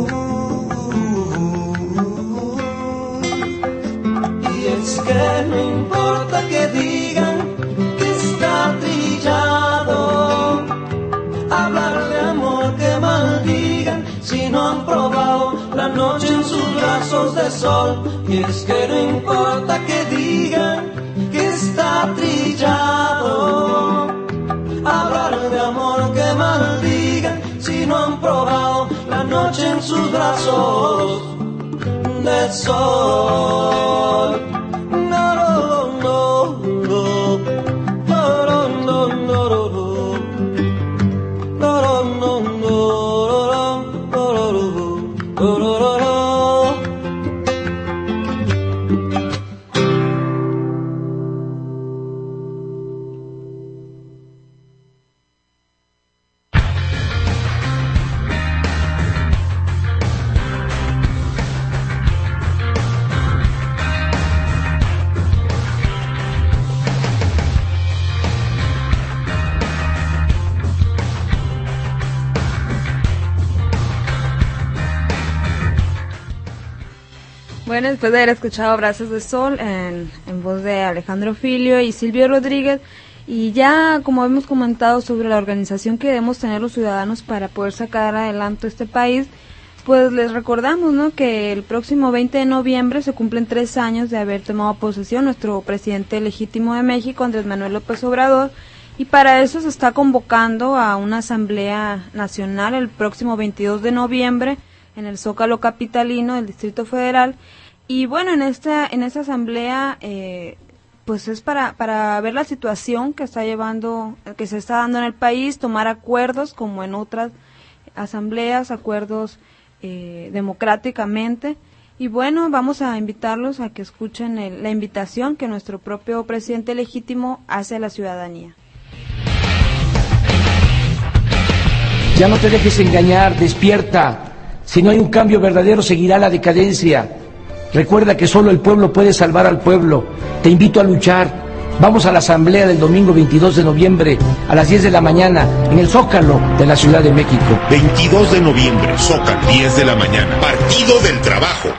Y es que no importa que digan que está trillado, hablar de amor que maldigan si no han probado la noche en sus brazos de sol. Y es que no importa que digan que está trillado, hablar de amor que maldigan si no han probado la noche en sus brazos de sol. No, no, no, no, no, no, no, no, Bueno, después de haber escuchado Brazos de Sol en voz de Alejandro Filio y Silvio Rodríguez, y ya como hemos comentado sobre la organización que debemos tener los ciudadanos para poder sacar adelante este país, pues les recordamos, ¿no?, que el próximo 20 de noviembre se cumplen 3 años de haber tomado posesión nuestro presidente legítimo de México, Andrés Manuel López Obrador, y para eso se está convocando a una asamblea nacional el próximo 22 de noviembre en el Zócalo capitalino del Distrito Federal. Y bueno, en esta asamblea pues es para ver la situación que se está dando en el país, tomar acuerdos como en otras asambleas, acuerdos democráticamente. Y bueno, vamos a invitarlos a que escuchen la invitación que nuestro propio presidente legítimo hace a la ciudadanía. Ya no te dejes engañar, despierta. Si no hay un cambio verdadero, seguirá la decadencia. Recuerda que solo el pueblo puede salvar al pueblo. Te invito a luchar. Vamos a la asamblea del domingo 22 de noviembre a las 10 de la mañana en el Zócalo de la Ciudad de México. 22 de noviembre, Zócalo, 10 de la mañana. Partido del Trabajo.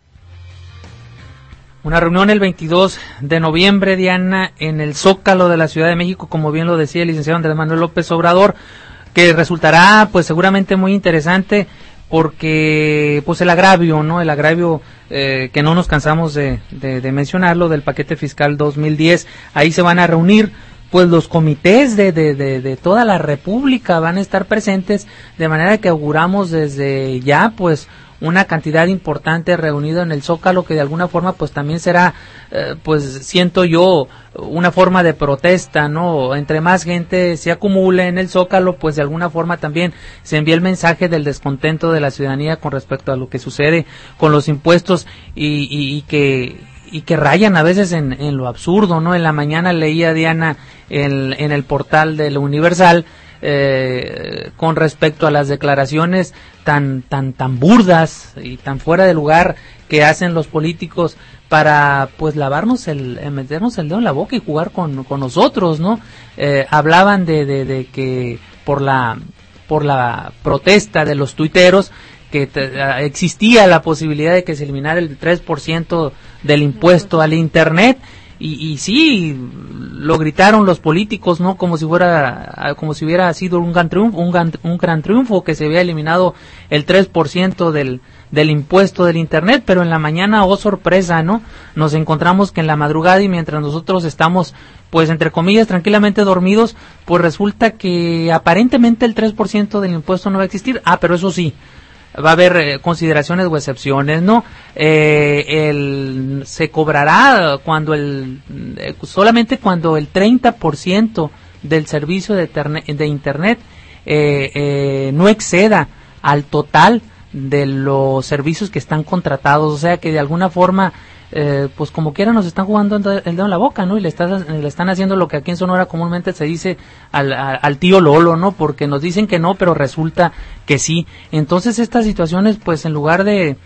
Una reunión el 22 de noviembre, Diana, en el Zócalo de la Ciudad de México, como bien lo decía el licenciado Andrés Manuel López Obrador, que resultará pues seguramente muy interesante, porque pues el agravio, ¿no? El agravio que no nos cansamos de mencionarlo, del paquete fiscal 2010. Ahí se van a reunir pues los comités de toda la República, van a estar presentes, de manera que auguramos desde ya pues una cantidad importante reunida en el Zócalo, que de alguna forma pues también será pues siento yo una forma de protesta, ¿no? Entre más gente se acumule en el Zócalo, pues de alguna forma también se envía el mensaje del descontento de la ciudadanía con respecto a lo que sucede con los impuestos y que rayan a veces en lo absurdo, ¿no? En la mañana leía, Diana, en el portal del Universal, con respecto a las declaraciones tan burdas y tan fuera de lugar que hacen los políticos para pues meternos el dedo en la boca y jugar con nosotros, ¿no? Hablaban de que por la protesta de los tuiteros, que existía la posibilidad de que se eliminara el 3% del impuesto al internet, y sí, lo gritaron los políticos, ¿no? Como si hubiera sido un gran triunfo, que se había eliminado el 3% del impuesto del internet, pero en la mañana, oh sorpresa, ¿no? Nos encontramos que en la madrugada, y mientras nosotros estamos, pues entre comillas, tranquilamente dormidos, pues resulta que aparentemente el 3% del impuesto no va a existir. Pero eso sí, va a haber consideraciones o excepciones, ¿no? Se cobrará solamente cuando el 30% del servicio de internet no exceda al total de los servicios que están contratados. O sea que de alguna forma, pues como quiera nos están jugando el dedo en la boca, ¿no? Y le están haciendo lo que aquí en Sonora comúnmente se dice al tío Lolo, ¿no? Porque nos dicen que no, pero resulta que sí. Entonces estas situaciones, pues en lugar de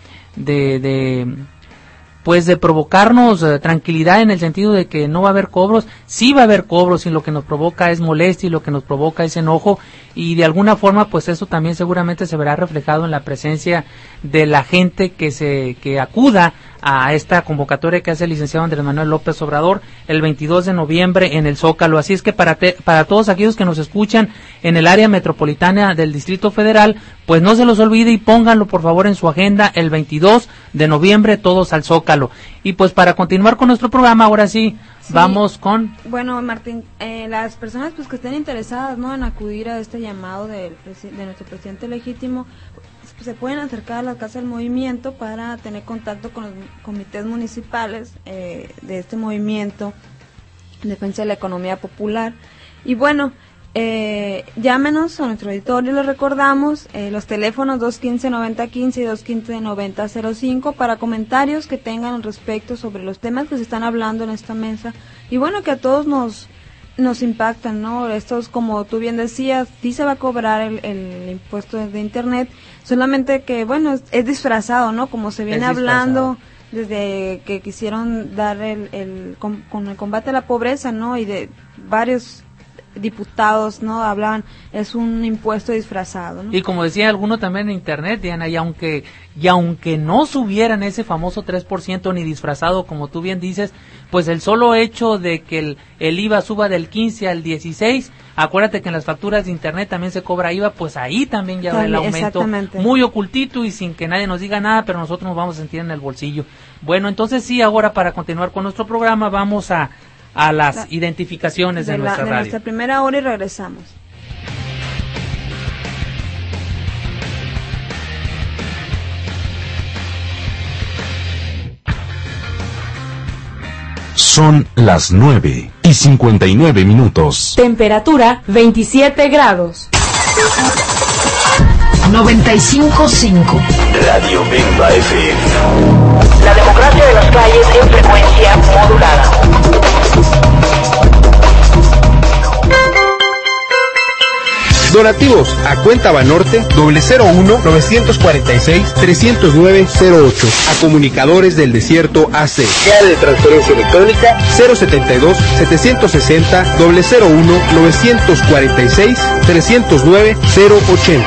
provocarnos tranquilidad en el sentido de que no va a haber cobros, sí va a haber cobros, y lo que nos provoca es molestia, y lo que nos provoca es enojo, y de alguna forma pues eso también seguramente se verá reflejado en la presencia de la gente que acuda a esta convocatoria que hace el licenciado Andrés Manuel López Obrador el 22 de noviembre en el Zócalo. Así es que para todos aquellos que nos escuchan en el área metropolitana del Distrito Federal, pues no se los olvide y pónganlo por favor en su agenda, el 22 de noviembre todos al Zócalo. Y pues para continuar con nuestro programa, ahora sí. Vamos con... Bueno, Martín, las personas pues que estén interesadas, ¿no?, en acudir a este llamado de nuestro presidente legítimo, pues, se pueden acercar a la Casa del Movimiento para tener contacto con los comités municipales de este movimiento en defensa de la economía popular. Y bueno, llámenos a nuestro auditorio, les recordamos los teléfonos 215-9015 y 215-9005 para comentarios que tengan respecto sobre los temas que se están hablando en esta mesa, y bueno, que a todos nos impactan, ¿no? Estos, como tú bien decías, sí se va a cobrar el impuesto de internet, solamente que bueno, es disfrazado, ¿no? Como se viene hablando desde que quisieron dar con el combate a la pobreza, ¿no? Y de varios diputados, ¿no?, hablaban, es un impuesto disfrazado, ¿no? Y como decía alguno también en internet, Diana, y aunque no subieran ese famoso 3% ni disfrazado, como tú bien dices, pues el solo hecho de que el IVA suba del 15 al 16, acuérdate que en las facturas de internet también se cobra IVA, pues ahí también ya va el aumento, muy ocultito y sin que nadie nos diga nada, pero nosotros nos vamos a sentir en el bolsillo. Bueno, entonces sí, ahora para continuar con nuestro programa vamos a las identificaciones de nuestra radio. De nuestra primera hora, y regresamos. Son las 9:59. Temperatura 27 grados. 95.5. Radio Bemba FM. La democracia de las calles en frecuencia modulada. Donativos a cuenta Banorte 001-946-309-08. A Comunicadores del Desierto AC. Sea de transferencia electrónica 072-760-001-946-309-080.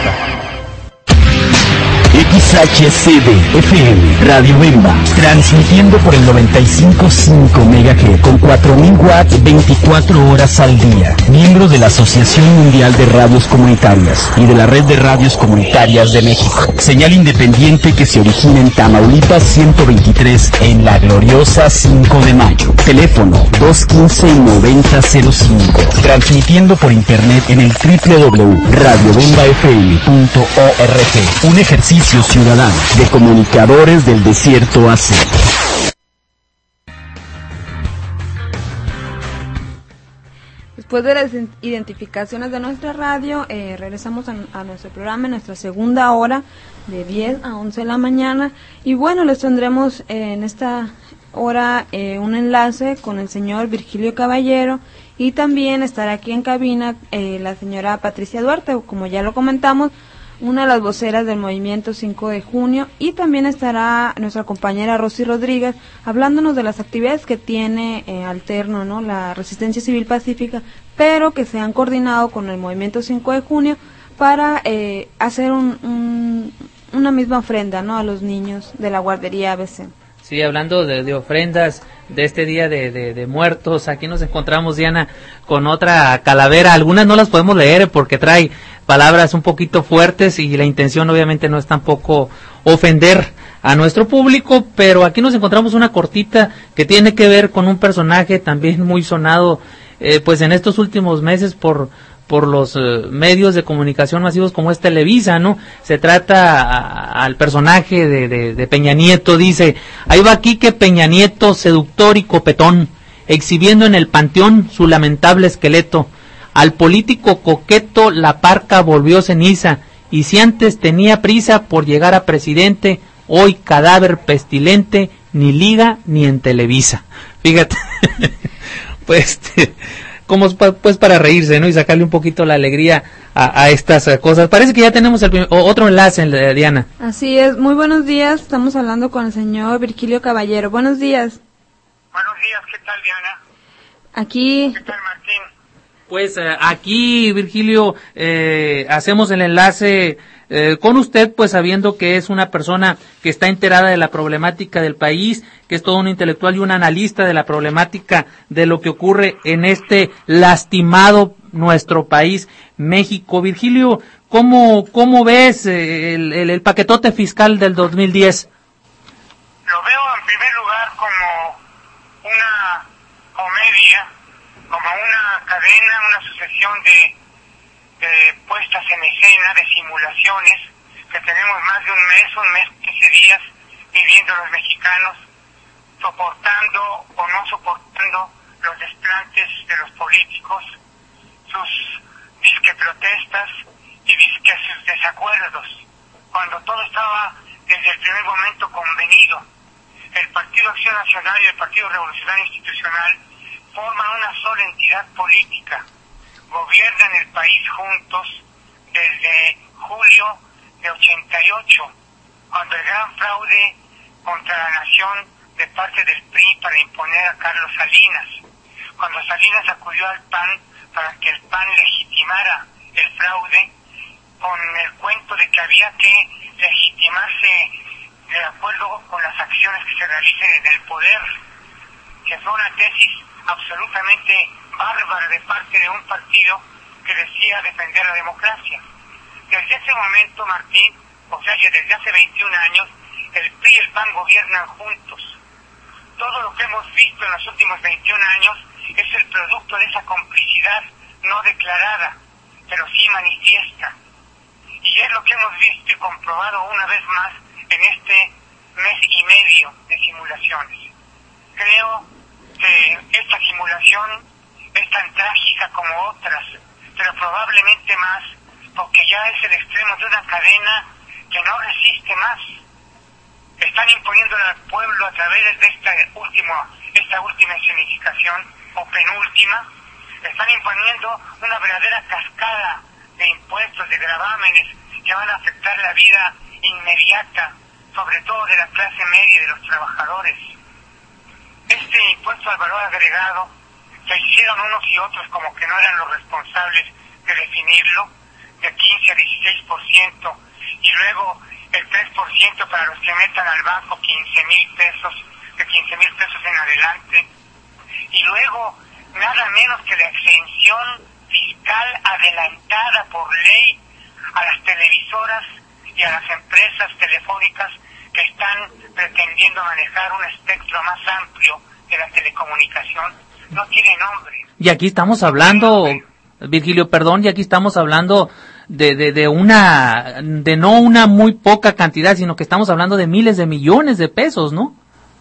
XHCD FM Radio Bemba, transmitiendo por el 95.5 MHz con 4.000 watts 24 horas al día. Miembro de la Asociación Mundial de Radios Comunitarias y de la Red de Radios Comunitarias de México. Señal independiente que se origina en Tamaulipas 123 en la gloriosa 5 de Mayo. Teléfono 215-9005. Transmitiendo por internet en el www.radiobembafm.org. Un ejercicio ciudadano de Comunicadores del Desierto AC. Después de las identificaciones de nuestra radio, regresamos a nuestro programa, en nuestra segunda hora, de 10 a 11 de la mañana. Y bueno, les tendremos en esta hora un enlace con el señor Virgilio Caballero, y también estará aquí en cabina la señora Patricia Duarte, como ya lo comentamos, una de las voceras del movimiento 5 de junio, y también estará nuestra compañera Rosy Rodríguez hablándonos de las actividades que tiene Alterno, ¿no?, la Resistencia Civil Pacífica, pero que se han coordinado con el movimiento 5 de junio para hacer una misma ofrenda, ¿no?, a los niños de la guardería ABC. Sí, hablando de ofrendas de este día de muertos, aquí nos encontramos, Diana, con otra calavera. Algunas no las podemos leer porque trae palabras un poquito fuertes y la intención obviamente no es tampoco ofender a nuestro público, pero aquí nos encontramos una cortita que tiene que ver con un personaje también muy sonado pues en estos últimos meses por los medios de comunicación masivos como es Televisa, ¿no? Se trata al personaje de Peña Nieto. Dice: ahí va Quique Peña Nieto, seductor y copetón, exhibiendo en el panteón su lamentable esqueleto. Al político coqueto la parca volvió ceniza, y si antes tenía prisa por llegar a presidente, hoy cadáver pestilente, ni liga ni en Televisa. Fíjate, pues como pues para reírse, ¿no? Y sacarle un poquito la alegría a estas cosas. Parece que ya tenemos otro enlace, Diana. Así es. Muy buenos días. Estamos hablando con el señor Virgilio Caballero. Buenos días. Buenos días. ¿Qué tal, Diana? Aquí. ¿Qué tal, Martín? Pues aquí, Virgilio, hacemos el enlace con usted, pues sabiendo que es una persona que está enterada de la problemática del país, que es todo un intelectual y un analista de la problemática de lo que ocurre en este lastimado nuestro país, México. Virgilio, ¿cómo ves el paquetote fiscal del 2010? Lo veo en primer lugar como una comedia, como una cadena, una sucesión de puestas en escena, de simulaciones, que tenemos más de un mes, 15 días, viviendo los mexicanos, soportando o no soportando los desplantes de los políticos, sus disque protestas y disque sus desacuerdos, cuando todo estaba desde el primer momento convenido. El Partido Acción Nacional y el Partido Revolucionario Institucional forman una sola entidad política, gobiernan el país juntos desde julio de 88, cuando el gran fraude contra la nación de parte del PRI para imponer a Carlos Salinas, cuando Salinas acudió al PAN para que el PAN legitimara el fraude con el cuento de que había que legitimarse de acuerdo con las acciones que se realicen en el poder, que fue una tesis absolutamente bárbara de parte de un partido que decía defender la democracia. Desde ese momento, Martín, o sea, desde hace 21 años, el PRI y el PAN gobiernan juntos. Todo lo que hemos visto en los últimos 21 años es el producto de esa complicidad no declarada, pero sí manifiesta. Y es lo que hemos visto y comprobado una vez más en este mes y medio de simulaciones. Creo que esta simulación es tan trágica como otras, pero probablemente más, porque ya es el extremo de una cadena que no resiste más. Están imponiéndole al pueblo a través de esta última escenificación, o penúltima, están imponiendo una verdadera cascada de impuestos, de gravámenes, que van a afectar la vida inmediata, sobre todo de la clase media y de los trabajadores. Este impuesto al valor agregado, se hicieron unos y otros como que no eran los responsables de definirlo, de 15 a 16%, y luego el 3% para los que metan al banco 15,000 pesos, de 15,000 pesos en adelante, y luego nada menos que la exención fiscal adelantada por ley a las televisoras y a las empresas telefónicas que están pretendiendo manejar un espectro más amplio de la telecomunicación. No tiene nombre. Y aquí estamos hablando, Virgilio, perdón, y aquí estamos hablando de no una muy poca cantidad, sino que estamos hablando de miles de millones de pesos, ¿no?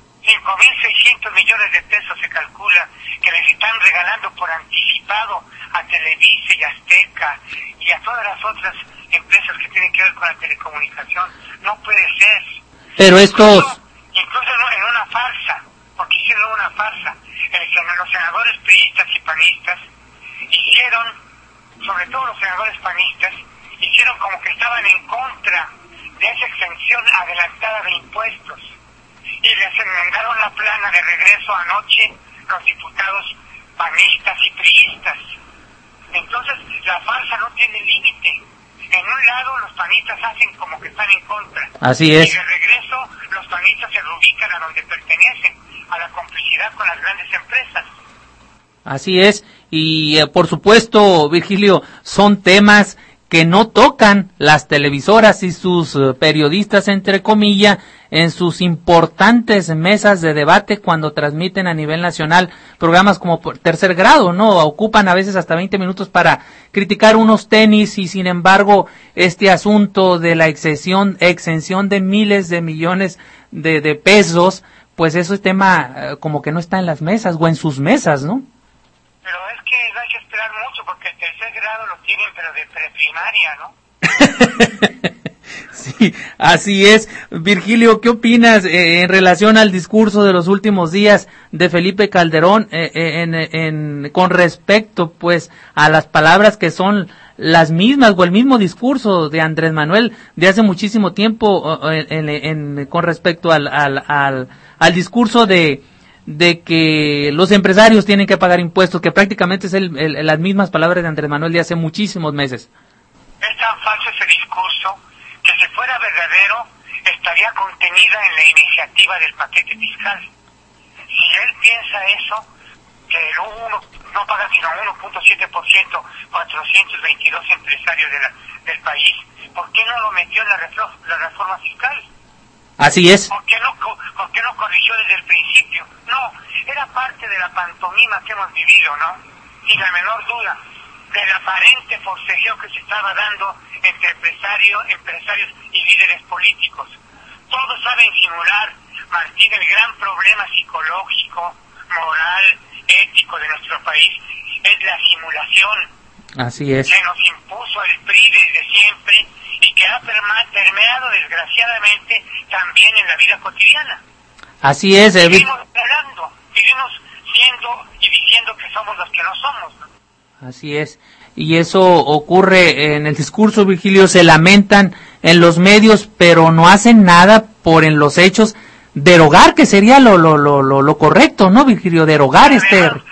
5,600 millones de pesos se calcula que les están regalando por anticipado a Televisa y Azteca y a todas las otras empresas que tienen que ver con la telecomunicación. No puede ser. Pero incluso en una farsa, porque hicieron una farsa. Los senadores priistas y panistas hicieron, sobre todo los senadores panistas, hicieron como que estaban en contra de esa exención adelantada de impuestos y les enmendaron la plana de regreso anoche los diputados panistas y priistas. Entonces la farsa no tiene límite. En un lado los panistas hacen como que están en contra. Así es. Y de regreso los panistas se reubican a donde pertenecen, a la complicidad con las grandes empresas. Así es, y por supuesto, Virgilio, son temas que no tocan las televisoras y sus periodistas, entre comillas, en sus importantes mesas de debate cuando transmiten a nivel nacional programas como Tercer Grado, ¿no? Ocupan a veces hasta 20 minutos para criticar unos tenis y sin embargo este asunto de la exención de miles de millones de pesos, pues ese tema como que no está en las mesas o en sus mesas, ¿no? Pero es que no hay que esperar mucho porque el Tercer Grado lo tienen pero de preprimaria, ¿no? Sí, así es. Virgilio, ¿qué opinas en relación al discurso de los últimos días de Felipe Calderón con respecto pues a las palabras que son las mismas o el mismo discurso de Andrés Manuel de hace muchísimo tiempo con respecto al discurso de que los empresarios tienen que pagar impuestos, que prácticamente es las mismas palabras de Andrés Manuel de hace muchísimos meses? Es tan falso ese discurso que si fuera verdadero estaría contenida en la iniciativa del paquete fiscal. Si él piensa eso, que no paga sino 1.7%, 422 empresarios del país, ¿por qué no lo metió en la reforma fiscal? Así es. ¿Por qué no corrigió desde el principio? No, era parte de la pantomima que hemos vivido, ¿no? Sin la menor duda, del aparente forcejeo que se estaba dando entre empresarios y líderes políticos. Todos saben simular, Martín, el gran problema psicológico, moral, ético de nuestro país es la simulación. Así es. Que nos impuso el PRI desde siempre y que ha permeado desgraciadamente también en la vida cotidiana. Así es. Seguimos siendo y diciendo que somos los que no somos, ¿no? Así es, y eso ocurre en el discurso, Virgilio, se lamentan en los medios, pero no hacen nada por en los hechos derogar, que sería lo correcto, ¿no, Virgilio? Derogar debieron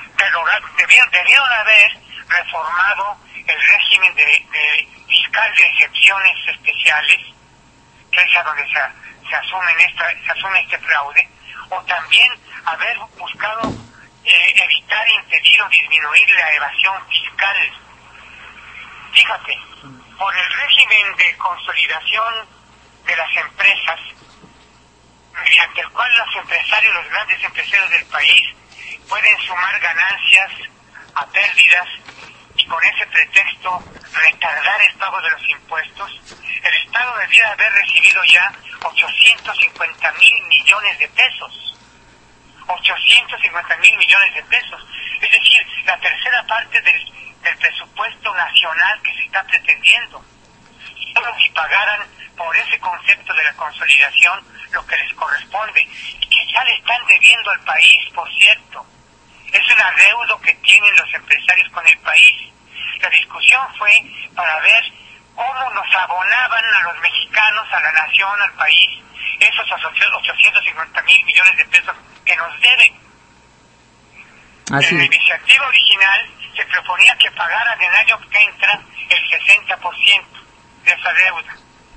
haber reformado el régimen de fiscal de excepciones especiales, que es a donde se asume este fraude, o también haber buscado evitar, impedir o disminuir la evasión fiscal. Fíjate, por el régimen de consolidación de las empresas, mediante el cual los grandes empresarios del país pueden sumar ganancias a pérdidas y con ese pretexto retardar el pago de los impuestos, el Estado debiera haber recibido ya 850,000 millones de pesos. 850,000 millones de pesos, es decir, la tercera parte del presupuesto nacional que se está pretendiendo. Solo si pagaran por ese concepto de la consolidación lo que les corresponde, y que ya le están debiendo al país, por cierto. Es un adeudo que tienen los empresarios con el país. La discusión fue para ver cómo nos abonaban a los mexicanos, a la nación, al país, esos 850,000 millones de pesos que nos deben. Así. En la iniciativa original se proponía que pagaran el año que entra el 60% de esa deuda.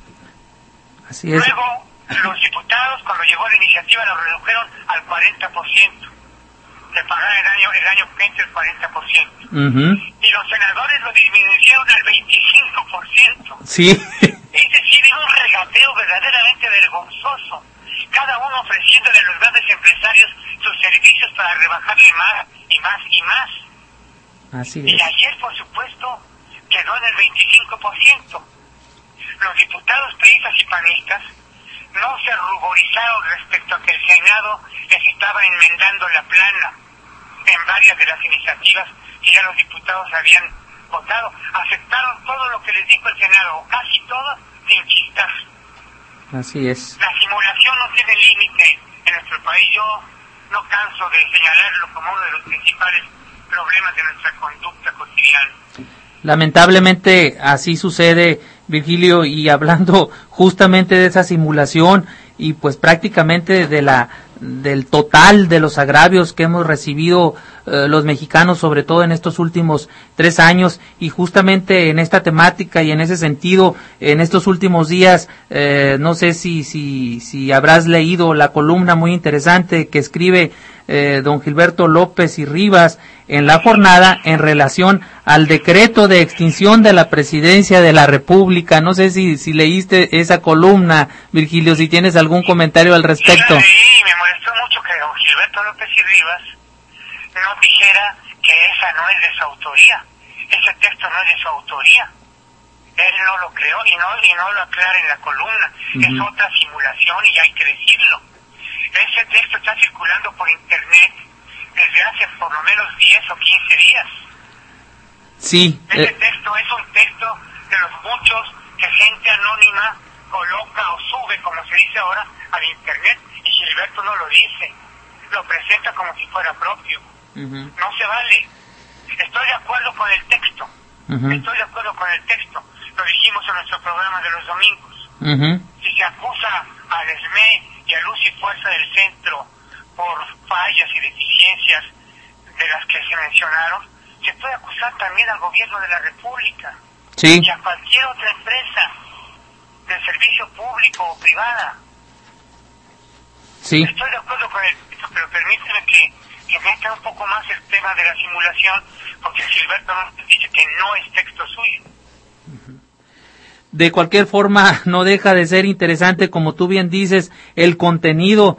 Así es. Luego, los diputados, cuando llegó la iniciativa, lo redujeron al 40%. Se pagara el año que entra el 40%. Y los senadores lo disminuyeron al 25%. Sí. Es decir, es un regateo verdaderamente vergonzoso. Cada uno ofreciéndole a los grandes empresarios sus servicios para rebajarle más y más y más. Así es. Y ayer, por supuesto, quedó en el 25%. Los diputados priistas y panistas no se ruborizaron respecto a que el Senado les estaba enmendando la plana en varias de las iniciativas que ya los diputados habían votado. Aceptaron todo lo que les dijo el Senado, o casi todo, sin chistar. Así es. La simulación no tiene límite en nuestro país. Yo no canso de señalarlo como uno de los principales problemas de nuestra conducta cotidiana. Lamentablemente así sucede, Virgilio, y hablando justamente de esa simulación y pues prácticamente de del total de los agravios que hemos recibido los mexicanos, sobre todo en estos últimos 3 años, y justamente en esta temática y en ese sentido, en estos últimos días, no sé si habrás leído la columna muy interesante que escribe don Gilberto López y Rivas en La Jornada en relación al decreto de extinción de la presidencia de la República. No sé si leíste esa columna, Virgilio, si tienes algún comentario al respecto. Sí, me molestó mucho que don Gilberto López y Rivas no dijera que esa no es de su autoría, ese texto no es de su autoría. Él no lo creó y no lo aclara en la columna. Es otra simulación y hay que decirlo. Ese texto está circulando por internet desde hace por lo menos 10 o 15 días. Sí. Ese texto es un texto de los muchos que gente anónima coloca o sube, como se dice ahora, al internet, y Gilberto no lo dice, lo presenta como si fuera propio. No se vale. Estoy de acuerdo con el texto. Estoy de acuerdo con el texto. Lo dijimos en nuestro programa de los domingos. Si se acusa al SME y a Luz y Fuerza del Centro por fallas y deficiencias de las que se mencionaron, se puede acusar también al gobierno de la República y a cualquier otra empresa del servicio público o privada. Estoy de acuerdo con el texto, pero permíteme que meta un poco más el tema de la simulación, porque Gilberto nos dice que no es texto suyo. De cualquier forma, no deja de ser interesante, como tú bien dices, el contenido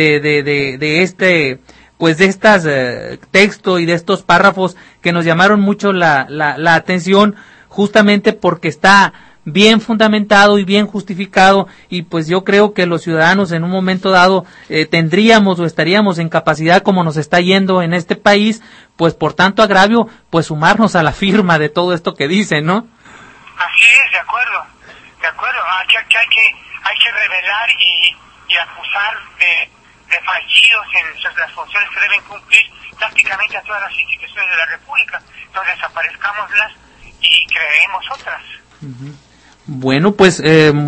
de este, pues de estas texto y de estos párrafos que nos llamaron mucho la atención, justamente porque está bien fundamentado y bien justificado, y pues yo creo que los ciudadanos en un momento dado tendríamos o estaríamos en capacidad, como nos está yendo en este país, pues por tanto agravio, pues sumarnos a la firma de todo esto que dice, ¿no? Así es, de acuerdo. Aquí hay que revelar y acusar de fallidos en las funciones que deben cumplir prácticamente a todas las instituciones de la República. Entonces desaparezcámoslas y creemos otras. Bueno, pues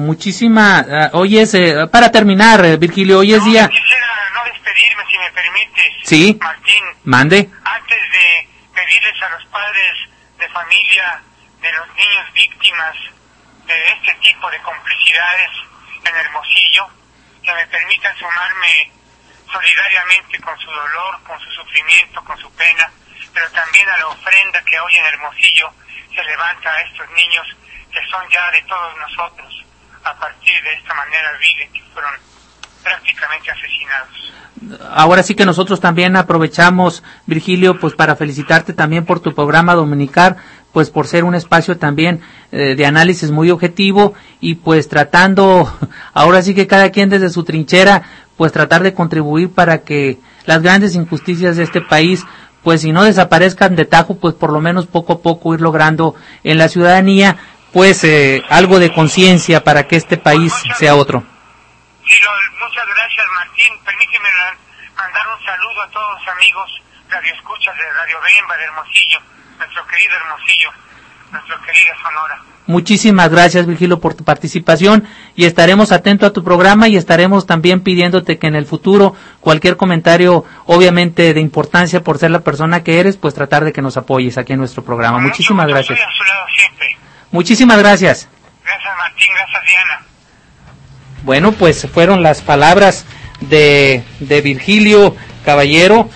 hoy es, para terminar, Virgilio, hoy es día... Quisiera no despedirme, si me permites, sí, Martín. Mande. Antes de pedirles a los padres de familia de los niños víctimas de este tipo de complicidades en Hermosillo, que me permitan sumarme solidariamente con su dolor, con su sufrimiento, con su pena, pero también a la ofrenda que hoy en Hermosillo se levanta a estos niños que son ya de todos nosotros a partir de esta manera vil en que fueron prácticamente asesinados. Ahora sí que nosotros también aprovechamos, Virgilio, pues para felicitarte también por tu programa dominical, pues por ser un espacio también de análisis muy objetivo y pues tratando, ahora sí que cada quien desde su trinchera, pues tratar de contribuir para que las grandes injusticias de este país, pues si no desaparezcan de tajo, pues por lo menos poco a poco ir logrando en la ciudadanía, pues algo de conciencia para que este país sea otro. Sí, muchas gracias, Martín. Permíteme mandar un saludo a todos los amigos radioescuchas de Radio Bemba de Hermosillo, nuestro querido Hermosillo, nuestra querida Sonora. Muchísimas gracias, Virgilio, por tu participación y estaremos atentos a tu programa y estaremos también pidiéndote que en el futuro cualquier comentario, obviamente de importancia por ser la persona que eres, pues tratar de que nos apoyes aquí en nuestro programa. Muchísimas gracias. Estoy a su lado siempre. Muchísimas gracias. Gracias, Martín. Gracias, Diana. Bueno, pues fueron las palabras de Virgilio Caballero,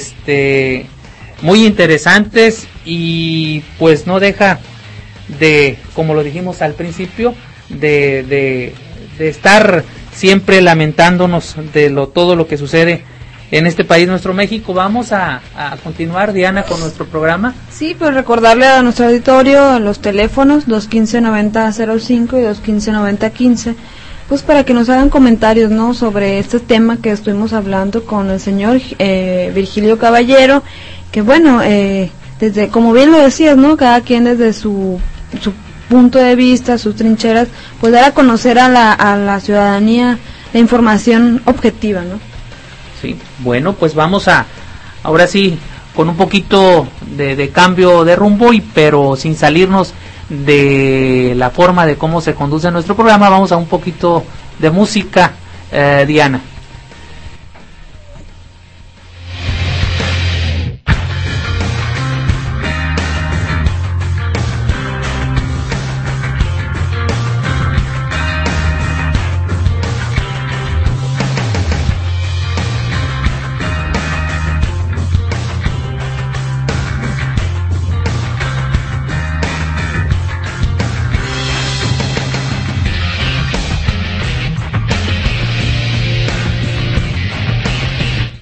muy interesantes y pues no deja de, como lo dijimos al principio, de estar siempre lamentándonos de todo lo que sucede en este país, nuestro México. Vamos a continuar, Diana, con nuestro programa. Sí, pues recordarle a nuestro auditorio los teléfonos 215-9005 y 215-9015, pues para que nos hagan comentarios, ¿no?, sobre este tema que estuvimos hablando con el señor Virgilio Caballero, que bueno, desde, como bien lo decías, ¿no?, cada quien desde su punto de vista, sus trincheras, pues dar a conocer a la ciudadanía la información objetiva, ¿no? Sí, bueno, pues vamos ahora sí, con un poquito de cambio de rumbo, pero sin salirnos de la forma de cómo se conduce nuestro programa, vamos a un poquito de música, Diana.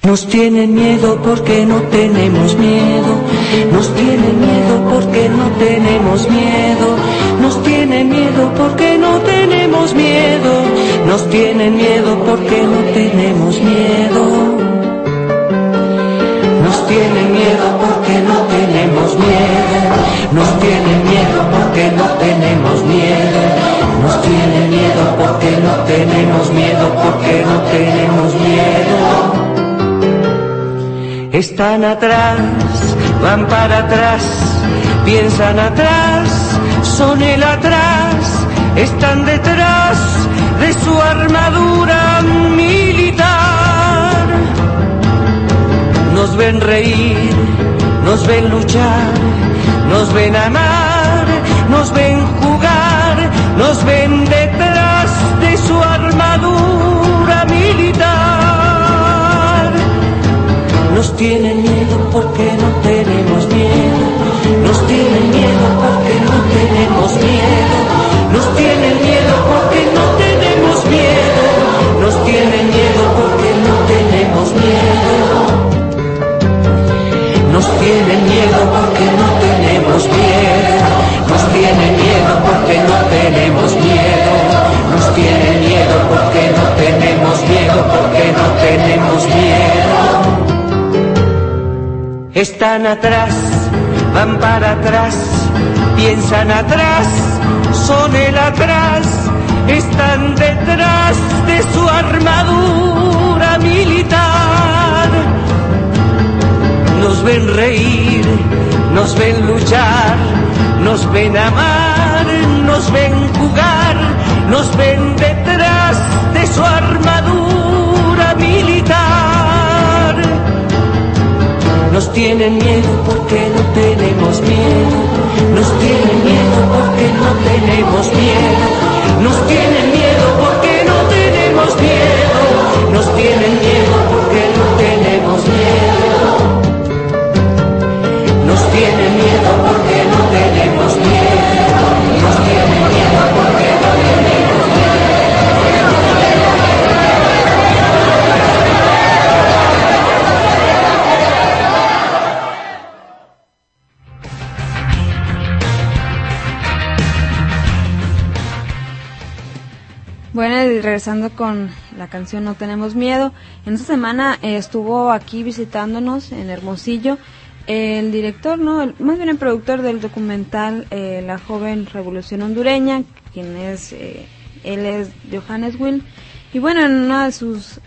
Nos tienen miedo porque no tenemos miedo. Nos tienen miedo porque no tenemos miedo. Nos tienen miedo porque no tenemos miedo. Nos tienen miedo porque no tenemos miedo. Nos tienen miedo porque no tenemos miedo. Nos tienen miedo porque no tenemos miedo. Nos tienen miedo porque no tenemos miedo. Porque no tenemos miedo. Están atrás, van para atrás, piensan atrás, son el atrás, están detrás de su armadura militar. Nos ven reír, nos ven luchar, nos ven amar, nos ven jugar, nos ven detrás de su armadura militar. Nos tienen miedo porque no tenemos miedo. Nos tienen miedo porque no tenemos miedo. Nos tienen miedo porque no tenemos miedo. Nos tienen miedo porque no tenemos miedo. Nos tienen miedo porque no tenemos miedo. Nos tienen miedo porque no tenemos miedo. Nos tienen miedo porque no tenemos miedo. Porque no tenemos miedo. Están atrás, van para atrás, piensan atrás, son el atrás, están detrás de su armadura militar. Nos ven reír, nos ven luchar, nos ven amar, nos ven jugar, nos ven detrás de su armadura militar. Nos tienen miedo porque no tenemos miedo. Nos tienen miedo porque no tenemos miedo. Nos tienen miedo porque no tenemos miedo. Nos tienen miedo porque no tenemos miedo. Nos tienen miedo porque no tenemos miedo. Nos tienen miedo porque no tenemos miedo. Bueno, y regresando con la canción No Tenemos Miedo, en esta semana estuvo aquí visitándonos en Hermosillo el director, más bien el productor del documental La Joven Revolución Hondureña, quien es, él es Johannes Will, y bueno, en una de sus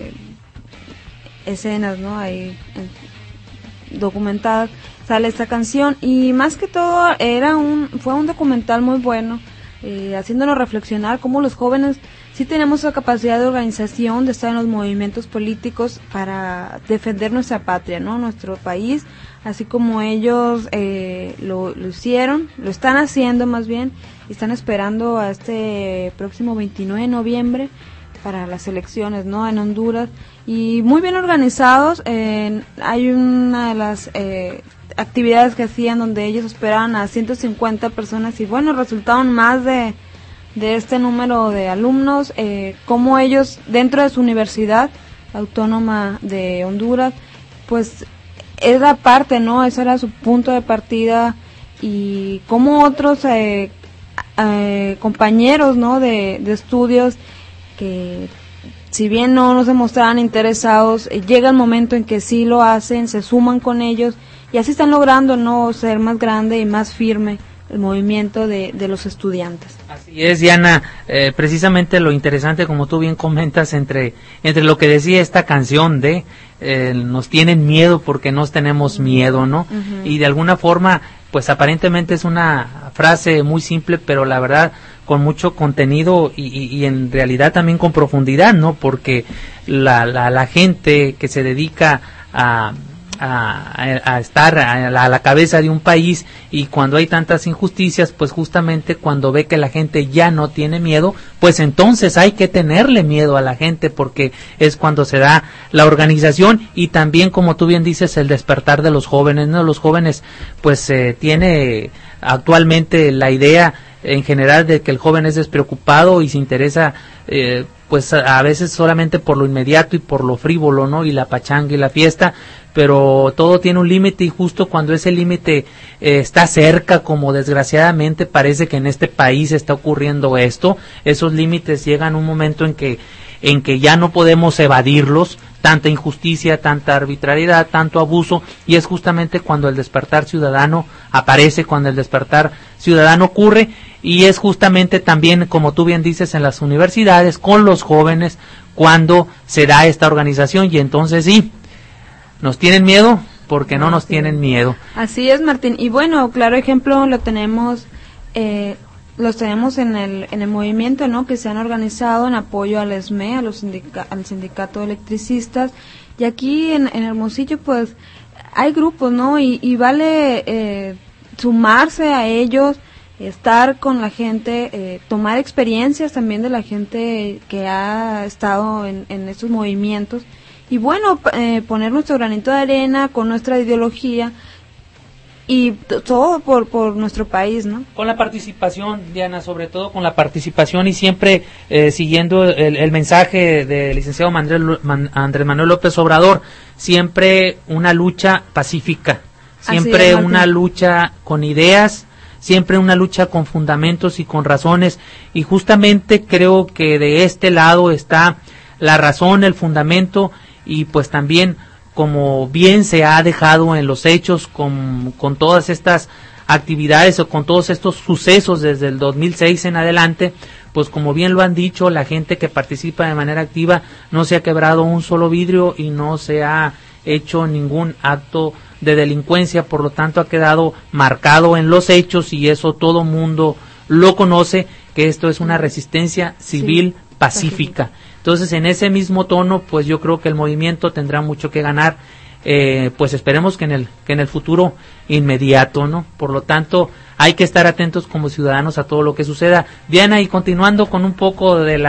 escenas, ahí documentadas, sale esta canción, y más que todo fue un documental muy bueno, haciéndonos reflexionar cómo los jóvenes sí tenemos esa capacidad de organización, de estar en los movimientos políticos para defender nuestra patria, nuestro país, así como ellos lo hicieron, lo están haciendo más bien, y están esperando a este próximo 29 de noviembre para las elecciones, en Honduras, y muy bien organizados. Hay una de las actividades que hacían donde ellos esperaban a 150 personas y bueno, resultaron más de este número de alumnos, como ellos dentro de su Universidad Autónoma de Honduras, pues era parte, ese era su punto de partida, y como otros compañeros, de estudios que si bien no se mostraban interesados, llega el momento en que sí lo hacen, se suman con ellos y así están logrando ser más grande y más firme el movimiento de los estudiantes. Así es, Diana, precisamente lo interesante, como tú bien comentas, entre lo que decía esta canción de nos tienen miedo porque nos tenemos miedo, ¿no? Uh-huh. Y de alguna forma, pues aparentemente es una frase muy simple, pero la verdad con mucho contenido y en realidad también con profundidad, ¿no? Porque la gente que se dedica a estar a la cabeza de un país, y cuando hay tantas injusticias, pues justamente cuando ve que la gente ya no tiene miedo, pues entonces hay que tenerle miedo a la gente, porque es cuando se da la organización y también, como tú bien dices, el despertar de los jóvenes, ¿no? Los jóvenes pues tiene actualmente la idea en general de que el joven es despreocupado y se interesa pues a veces solamente por lo inmediato y por lo frívolo, ¿no? Y la pachanga y la fiesta, pero todo tiene un límite, y justo cuando ese límite está cerca, como desgraciadamente parece que en este país está ocurriendo esto, esos límites llegan un momento en que ya no podemos evadirlos, tanta injusticia, tanta arbitrariedad, tanto abuso, y es justamente cuando el despertar ciudadano aparece, cuando el despertar ciudadano ocurre, y es justamente también, como tú bien dices, en las universidades, con los jóvenes, cuando se da esta organización, y entonces sí, nos tienen miedo porque no nos tienen miedo. Así es, Martín, y bueno, claro ejemplo lo tenemos los tenemos en el movimiento, ¿no? Que se han organizado en apoyo al ESME, al sindicato de electricistas, y aquí en Hermosillo pues hay grupos, ¿no? Y vale sumarse a ellos, estar con la gente, tomar experiencias también de la gente que ha estado en estos movimientos, y bueno, poner nuestro granito de arena con nuestra ideología, y todo por nuestro país, ¿no? Con la participación, Diana, sobre todo con la participación, y siempre siguiendo el mensaje del licenciado Andrés Manuel López Obrador, siempre una lucha pacífica, siempre una lucha con ideas, siempre una lucha con fundamentos y con razones, y justamente creo que de este lado está la razón, el fundamento, y pues también, como bien se ha dejado en los hechos con todas estas actividades o con todos estos sucesos desde el 2006 en adelante, pues como bien lo han dicho, la gente que participa de manera activa no se ha quebrado un solo vidrio y no se ha hecho ningún acto de delincuencia, por lo tanto ha quedado marcado en los hechos, y eso todo mundo lo conoce, que esto es una resistencia civil pacífica. Entonces, en ese mismo tono, pues yo creo que el movimiento tendrá mucho que ganar, pues esperemos que en el futuro inmediato, ¿no? Por lo tanto, hay que estar atentos como ciudadanos a todo lo que suceda. Diana, y continuando con un poco del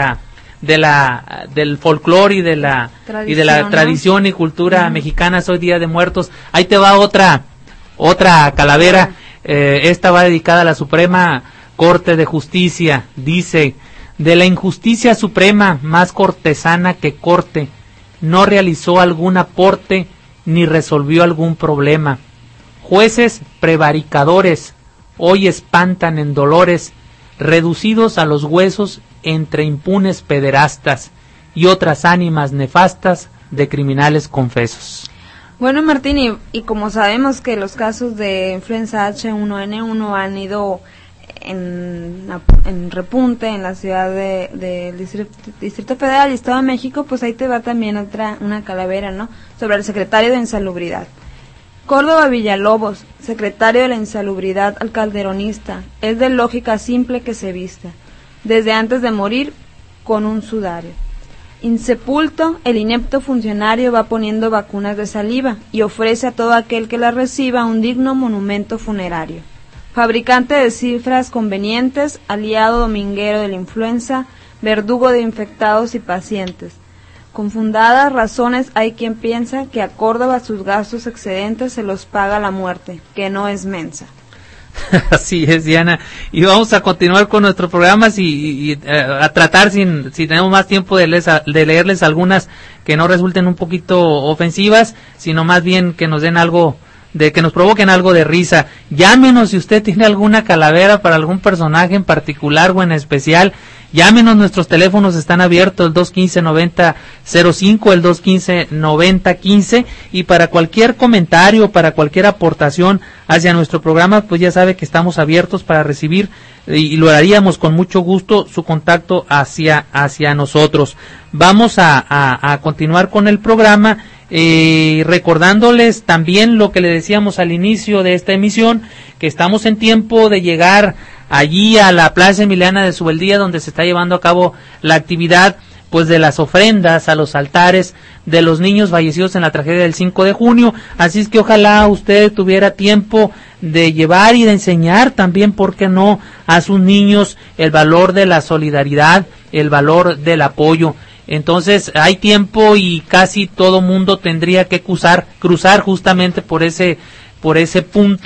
folclore y de la tradición y cultura mexicana, hoy Día de Muertos, ahí te va otra calavera, esta va dedicada a la Suprema Corte de Justicia. Dice: de la injusticia suprema, más cortesana que corte, no realizó algún aporte ni resolvió algún problema. Jueces prevaricadores hoy espantan en dolores, reducidos a los huesos entre impunes pederastas y otras ánimas nefastas de criminales confesos. Bueno, Martín, y como sabemos que los casos de influenza H1N1 han ido en repunte en la ciudad del Distrito Federal y Estado de México, pues ahí te va también una calavera, ¿no? Sobre el secretario de Insalubridad. Córdoba Villalobos, secretario de la Insalubridad al calderonista, es de lógica simple que se vista, desde antes de morir, con un sudario. Insepulto, el inepto funcionario va poniendo vacunas de saliva y ofrece a todo aquel que las reciba un digno monumento funerario. Fabricante de cifras convenientes, aliado dominguero de la influenza, verdugo de infectados y pacientes. Con fundadas razones hay quien piensa que a Córdoba sus gastos excedentes se los paga la muerte, que no es mensa. Así es, Diana, y vamos a continuar con nuestros programas y a tratar, si tenemos más tiempo, de leerles algunas que no resulten un poquito ofensivas, sino más bien que nos den algo, que nos provoquen algo de risa. Llámenos si usted tiene alguna calavera para algún personaje en particular o en especial. Llámenos, nuestros teléfonos están abiertos, el 215-9005, el 215-9015, y para cualquier comentario, para cualquier aportación hacia nuestro programa, pues ya sabe que estamos abiertos para recibir, y lo haríamos con mucho gusto, su contacto hacia nosotros. Vamos a continuar con el programa, recordándoles también lo que le decíamos al inicio de esta emisión, que estamos en tiempo de llegar allí a la Plaza Emiliana de Subeldía, donde se está llevando a cabo la actividad pues de las ofrendas a los altares de los niños fallecidos en la tragedia del 5 de junio, así es que ojalá usted tuviera tiempo de llevar y de enseñar también, ¿por qué no?, a sus niños el valor de la solidaridad, el valor del apoyo. Entonces hay tiempo y casi todo mundo tendría que cruzar justamente por ese punto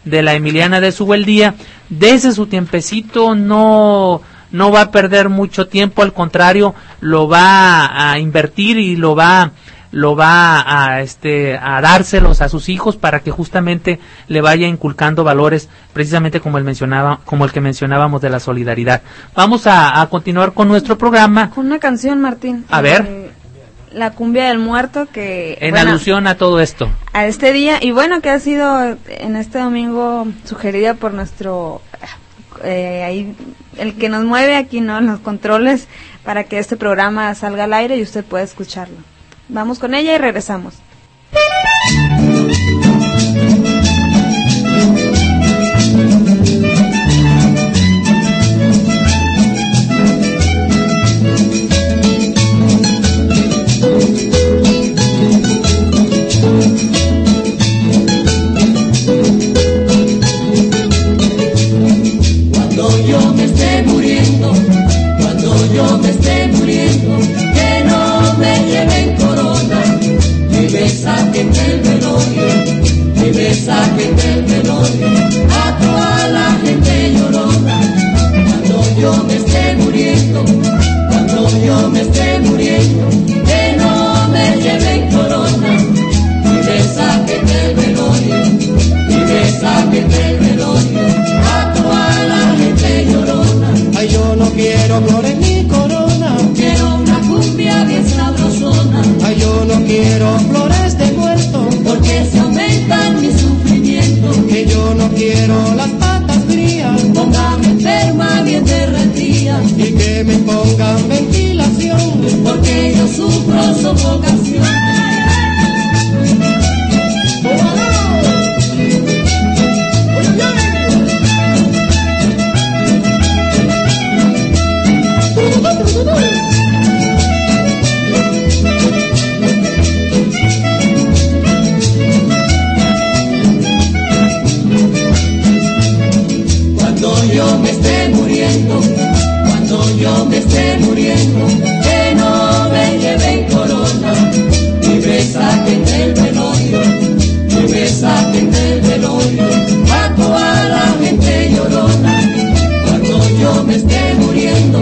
de la Emiliana de Subeldía. Dese su tiempecito, no va a perder mucho tiempo, al contrario, lo va a invertir y lo va a dárselos a sus hijos para que justamente le vaya inculcando valores, precisamente como el que mencionábamos de la solidaridad. Vamos a continuar con nuestro programa. Con una canción, Martín. A ver. La cumbia del muerto, que en alusión a todo esto. A este día, y bueno, que ha sido en este domingo sugerida por nuestro ahí el que nos mueve aquí, ¿no?, en los controles, para que este programa salga al aire y usted pueda escucharlo. Vamos con ella y regresamos. Cuando yo me esté muriendo, que no me lleven corona, ni me saquen del velorio, ni me saquen del velorio, a toda la gente llorona. Cuando yo me esté muriendo, que no me lleven corona, ni me saquen del velorio, ni me saquen del velorio, a toda la gente llorona. Ay, yo no quiero flores ni corona, quiero una cumbia bien sabrosona. Ay, yo no quiero flores de muerto, porque se aumentan mis sufrimientos. Que yo no quiero las patas frías, póngame enferma bien derretida, y que me pongan ventilación, porque yo sufro sofocación. Cuando yo me esté muriendo, que no me lleven corona, ni me saquen del velorio, ni me saquen del velorio, a toda la gente llorona. Cuando yo me esté muriendo,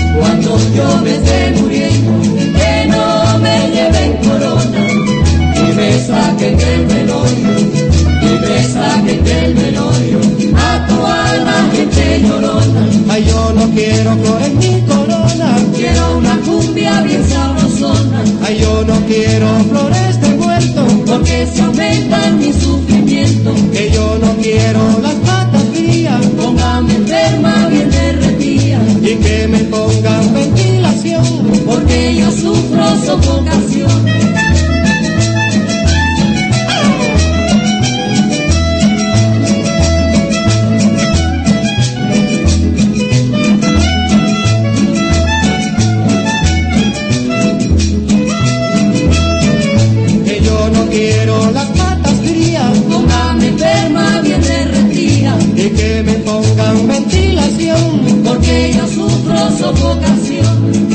que no me lleven corona, ni me saquen del velorio, ni me saquen del velorio, a toda la gente llorona. Ay, yo no quiero flores ni corona, quiero una cumbia bien sabrosona. Ay, yo no quiero flores de muerto, porque se aumentan mis sufrimientos. Que yo no quiero las patas frías, póngame enferma bien derretida, y que me pongan ventilación, porque yo sufro sofocación. Quiero las patas frías, póngame enferma bien derretida, y que me pongan ventilación, porque yo sufro sofocación.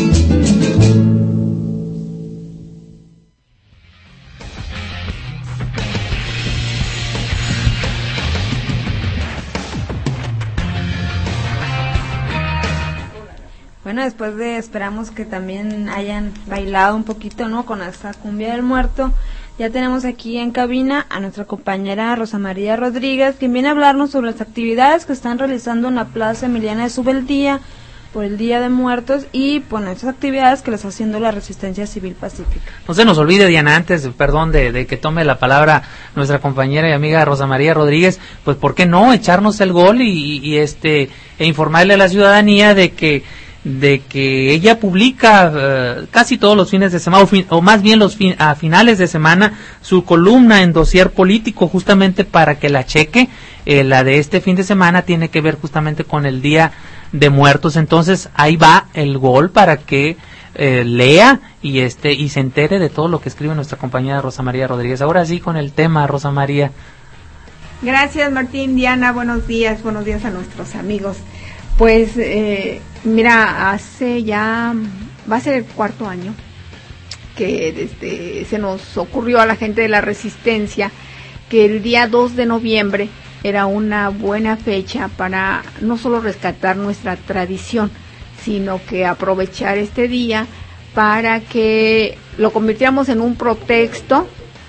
Bueno, después de, esperamos que también hayan bailado un poquito, ¿no?, con esta cumbia del muerto. Ya tenemos aquí en cabina a nuestra compañera Rosa María Rodríguez, quien viene a hablarnos sobre las actividades que están realizando en la Plaza Emiliana de Subeldía por el Día de Muertos y por esas actividades que les está haciendo la Resistencia Civil Pacífica. No se nos olvide, Diana, antes, de que tome la palabra nuestra compañera y amiga Rosa María Rodríguez, pues ¿por qué no echarnos el gol e informarle a la ciudadanía de que ella publica casi todos los fines de semana, o más bien a finales de semana, su columna en Dossier Político, justamente para que la cheque? La de este fin de semana tiene que ver justamente con el Día de Muertos. Entonces ahí va el gol para que lea y se entere de todo lo que escribe nuestra compañera Rosa María Rodríguez. Ahora sí, con el tema, Rosa María. Gracias, Martín. Diana, buenos días a nuestros amigos. Pues mira, hace ya, va a ser el 4º año que se nos ocurrió a la gente de la Resistencia que el día 2 de noviembre era una buena fecha para no solo rescatar nuestra tradición, sino que aprovechar este día para que lo convirtiéramos en un pretexto,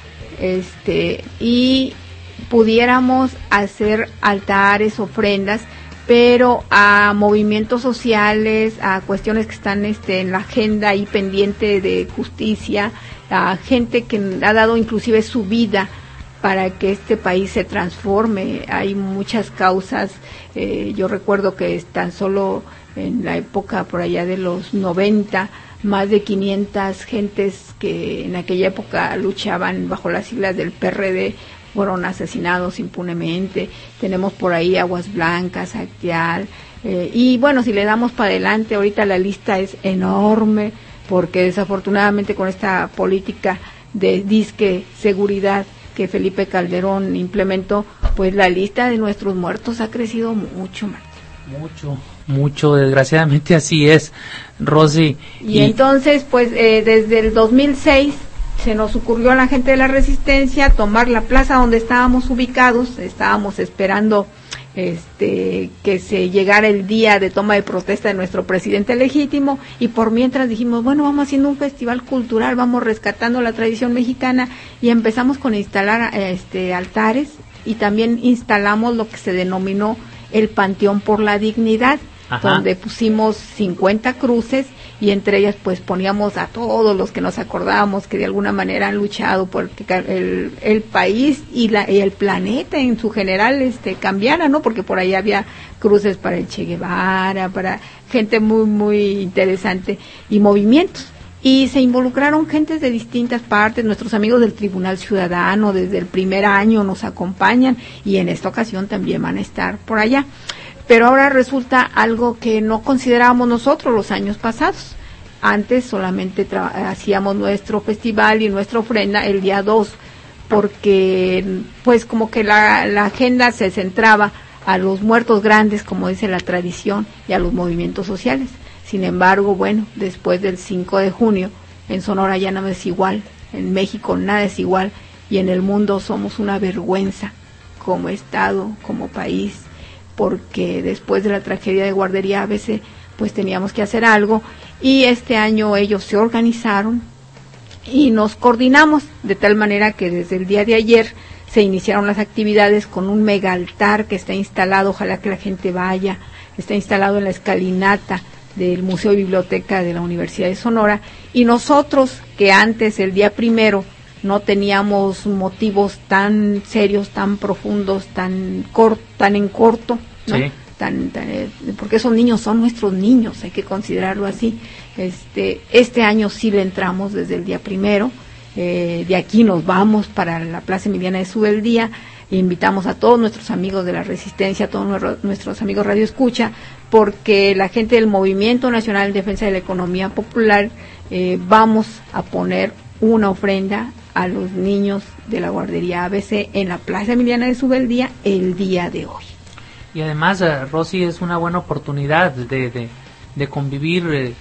y pudiéramos hacer altares, ofrendas, pero a movimientos sociales, a cuestiones que están en la agenda ahí pendiente de justicia, a gente que ha dado inclusive su vida para que este país se transforme. Hay muchas causas, yo recuerdo que tan solo en la época por allá de los 90, más de 500 gentes que en aquella época luchaban bajo las siglas del PRD fueron asesinados impunemente. Tenemos por ahí Aguas Blancas, Acteal, y bueno, si le damos para adelante, ahorita la lista es enorme, porque desafortunadamente con esta política de disque seguridad que Felipe Calderón implementó, pues la lista de nuestros muertos ha crecido mucho, Martín. Mucho, desgraciadamente así es, Rosy. Y entonces, pues desde el 2006 se nos ocurrió a la gente de la Resistencia tomar la plaza donde estábamos ubicados. Estábamos esperando que se llegara el día de toma de protesta de nuestro presidente legítimo, y por mientras dijimos, bueno, vamos haciendo un festival cultural, vamos rescatando la tradición mexicana, y empezamos con instalar altares, y también instalamos lo que se denominó el Panteón por la Dignidad. Ajá. Donde pusimos 50 cruces, y entre ellas pues poníamos a todos los que nos acordábamos que de alguna manera han luchado por que el país y el planeta en su general cambiara, ¿no? Porque por ahí había cruces para el Che Guevara, para gente muy muy interesante, y movimientos. Y se involucraron gentes de distintas partes. Nuestros amigos del Tribunal Ciudadano desde el primer año nos acompañan, y en esta ocasión también van a estar por allá. Pero ahora resulta algo que no considerábamos nosotros los años pasados. Antes solamente hacíamos nuestro festival y nuestra ofrenda el día 2, porque pues como que la agenda se centraba a los muertos grandes, como dice la tradición, y a los movimientos sociales. Sin embargo, bueno, después del 5 de junio, en Sonora ya nada es igual, en México nada es igual, y en el mundo somos una vergüenza como Estado, como país, porque después de la tragedia de Guardería ABC, pues teníamos que hacer algo, y este año ellos se organizaron y nos coordinamos de tal manera que desde el día de ayer se iniciaron las actividades con un mega altar que está instalado, ojalá que la gente vaya, está instalado en la escalinata del Museo y Biblioteca de la Universidad de Sonora, y nosotros que antes, el día 1, no teníamos motivos tan serios, tan profundos, tan en corto, ¿no? Sí. Porque esos niños son nuestros niños, hay que considerarlo así. Este año sí le entramos desde el día 1, de aquí nos vamos para la Plaza Emiliana de Subeldía, e invitamos a todos nuestros amigos de la Resistencia, a todos nuestros amigos Radio Escucha, porque la gente del Movimiento Nacional en Defensa de la Economía Popular vamos a poner una ofrenda a los niños de la guardería ABC en la Plaza Emiliana de Subeldía el día de hoy. Y además, Rosy, es una buena oportunidad de convivir,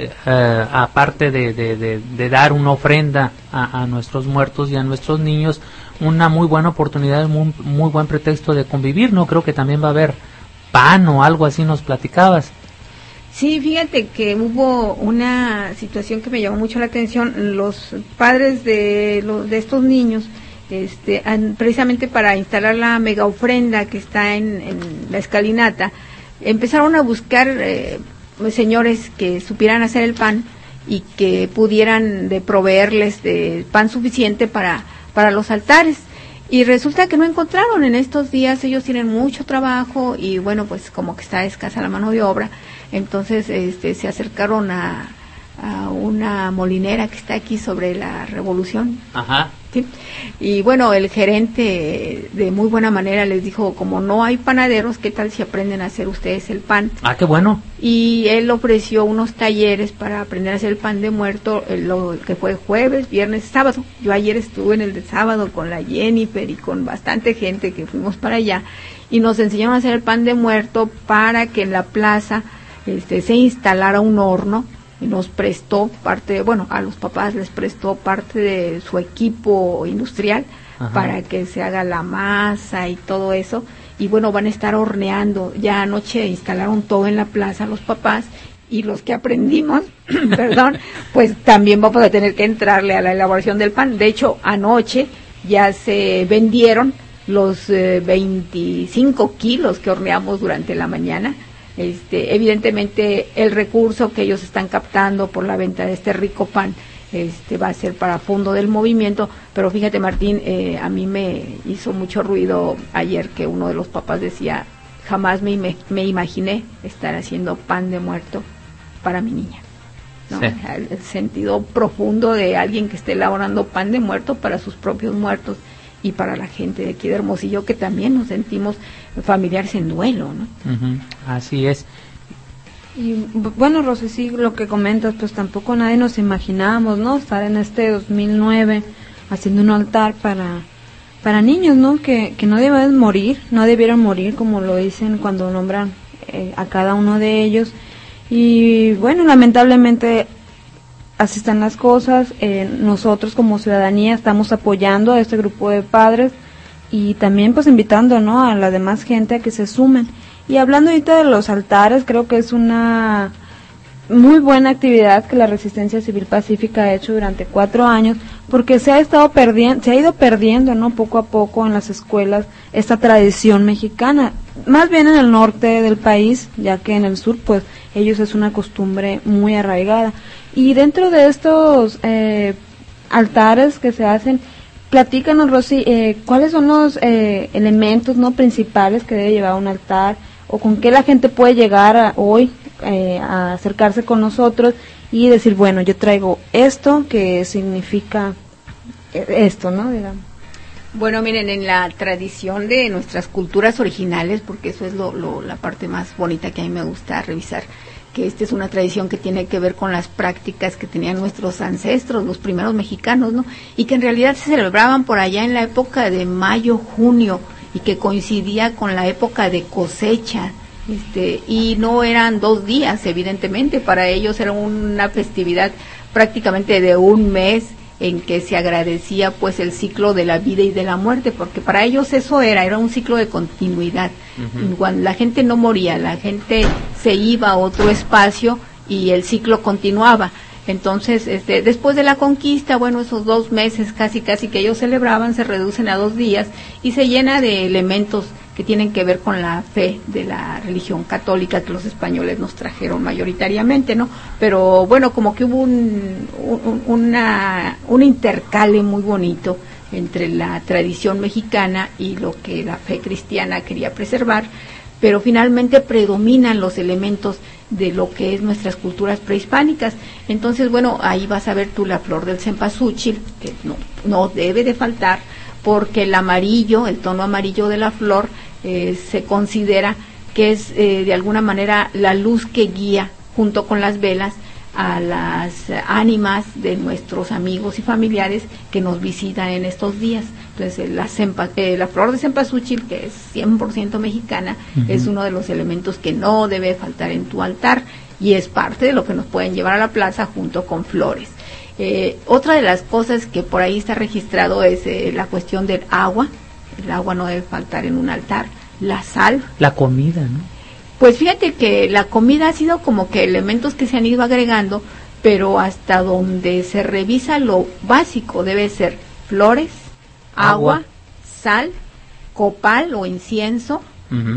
aparte de dar una ofrenda a nuestros muertos y a nuestros niños, una muy buena oportunidad, muy buen pretexto de convivir, ¿no? Creo que también va a haber pan o algo así, nos platicabas. Sí, fíjate que hubo una situación que me llamó mucho la atención. Los padres de estos niños, precisamente para instalar la mega ofrenda que está en la escalinata, empezaron a buscar señores que supieran hacer el pan y que pudieran proveerles de pan suficiente para los altares. Y resulta que no encontraron en estos días, ellos tienen mucho trabajo y bueno, pues como que está escasa la mano de obra. Entonces se acercaron a una molinera que está aquí sobre la Revolución. Ajá. ¿Sí? Y bueno, el gerente de muy buena manera les dijo, como no hay panaderos, ¿qué tal si aprenden a hacer ustedes el pan? Ah, qué bueno. Y él ofreció unos talleres para aprender a hacer el pan de muerto, que fue jueves, viernes, sábado. Yo ayer estuve en el de sábado con la Jennifer y con bastante gente que fuimos para allá, y nos enseñaron a hacer el pan de muerto para que en la plaza se instalara un horno, y nos prestó parte, bueno, a los papás les prestó parte de su equipo industrial. Ajá. Para que se haga la masa y todo eso, y bueno, van a estar horneando. Ya anoche instalaron todo en la plaza los papás, y los que aprendimos, perdón, pues también vamos a tener que entrarle a la elaboración del pan. De hecho, anoche ya se vendieron los 25 kilos que horneamos durante la mañana. Evidentemente el recurso que ellos están captando por la venta de este rico pan va a ser para fondo del movimiento, pero fíjate, Martín, a mí me hizo mucho ruido ayer que uno de los papás decía: jamás me imaginé estar haciendo pan de muerto para mi niña, ¿no? Sí. El sentido profundo de alguien que esté elaborando pan de muerto para sus propios muertos y para la gente de aquí de Hermosillo, que también nos sentimos familiares en duelo, ¿no? Uh-huh. Así es. Y bueno, Rosy, sí, lo que comentas, pues tampoco nadie nos imaginábamos, ¿no? Estar en este 2009 haciendo un altar para niños, ¿no? Que no debieron morir, como lo dicen cuando nombran a cada uno de ellos. Y bueno, lamentablemente así están las cosas. Nosotros como ciudadanía estamos apoyando a este grupo de padres y también pues invitando, ¿no?, a la demás gente a que se sumen. Y hablando ahorita de los altares, creo que es una muy buena actividad que la Resistencia Civil Pacífica ha hecho durante 4 años, porque se ha ido perdiendo, ¿no?, poco a poco en las escuelas esta tradición mexicana, más bien en el norte del país, ya que en el sur pues ellos es una costumbre muy arraigada. Y dentro de estos altares que se hacen, platícanos, Rosy, ¿cuáles son los elementos, no, principales que debe llevar un altar, o con qué la gente puede llegar hoy a acercarse con nosotros y decir, bueno, yo traigo esto que significa esto, ¿no?, digamos? Bueno, miren, en la tradición de nuestras culturas originales, porque eso es la parte más bonita que a mí me gusta revisar, que esta es una tradición que tiene que ver con las prácticas que tenían nuestros ancestros, los primeros mexicanos, ¿no? Y que en realidad se celebraban por allá en la época de mayo, junio, y que coincidía con la época de cosecha, y no eran 2 días, evidentemente, para ellos era una festividad prácticamente de un mes, en que se agradecía pues el ciclo de la vida y de la muerte, porque para ellos eso era un ciclo de continuidad. Uh-huh. Cuando la gente no moría, la gente se iba a otro espacio y el ciclo continuaba. Entonces, después de la conquista, bueno, esos 2 meses casi que ellos celebraban se reducen a 2 días y se llena de elementos que tienen que ver con la fe de la religión católica que los españoles nos trajeron mayoritariamente, ¿no? Pero bueno, como que hubo un intercale muy bonito entre la tradición mexicana y lo que la fe cristiana quería preservar, pero finalmente predominan los elementos de lo que es nuestras culturas prehispánicas. Entonces, bueno, ahí vas a ver tú la flor del cempasúchil, que no debe de faltar, porque el amarillo, el tono amarillo de la flor, se considera que es de alguna manera la luz que guía junto con las velas a las ánimas de nuestros amigos y familiares que nos visitan en estos días. Entonces la flor de cempasúchil, que es 100% mexicana, uh-huh, es uno de los elementos que no debe faltar en tu altar y es parte de lo que nos pueden llevar a la plaza junto con flores. Otra de las cosas que por ahí está registrado es la cuestión del agua. El agua no debe faltar en un altar. La sal. La comida, ¿no? Pues fíjate que la comida ha sido como que elementos que se han ido agregando, pero hasta donde se revisa lo básico debe ser flores, agua, sal, copal o incienso. Uh-huh.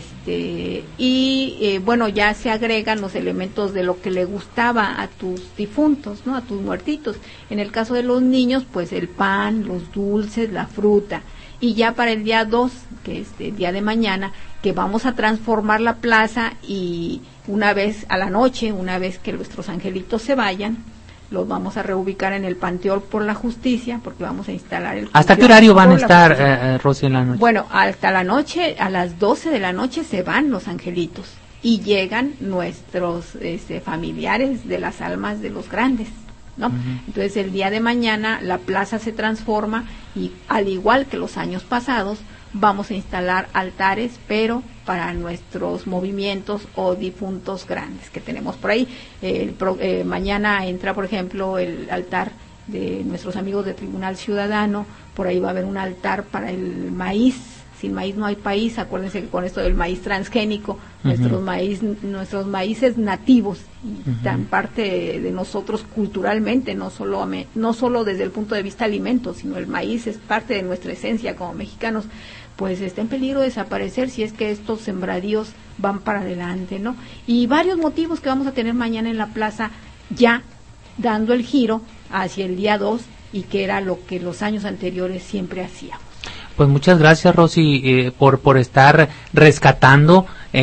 Y bueno, ya se agregan los elementos de lo que le gustaba a tus difuntos, ¿no?, a tus muertitos. En el caso de los niños, pues el pan, los dulces, la fruta. Y ya para el día 2, que es el día de mañana, que vamos a transformar la plaza y una vez a la noche, una vez que nuestros angelitos se vayan, los vamos a reubicar en el Panteón por la Justicia, porque vamos a instalar el... ¿Hasta qué horario van a estar, Rosy, en la noche? Bueno, hasta la noche, a las 12 de la noche se van los angelitos y llegan nuestros familiares de las almas de los grandes, ¿no? Uh-huh. Entonces el día de mañana la plaza se transforma y al igual que los años pasados vamos a instalar altares, pero para nuestros movimientos o difuntos grandes que tenemos por ahí. Mañana entra, por ejemplo, el altar de nuestros amigos de Tribunal Ciudadano, por ahí va a haber un altar para el maíz sin maíz no hay país. Acuérdense que con esto del maíz transgénico, nuestros maíces nativos, tan parte de nosotros culturalmente, no solo desde el punto de vista alimento, sino el maíz es parte de nuestra esencia como mexicanos, pues está en peligro de desaparecer si es que estos sembradíos van para adelante, ¿no? Y varios motivos que vamos a tener mañana en la plaza, ya dando el giro hacia el día 2, y que era lo que los años anteriores siempre hacíamos. Pues muchas gracias, Rosy, por estar rescatando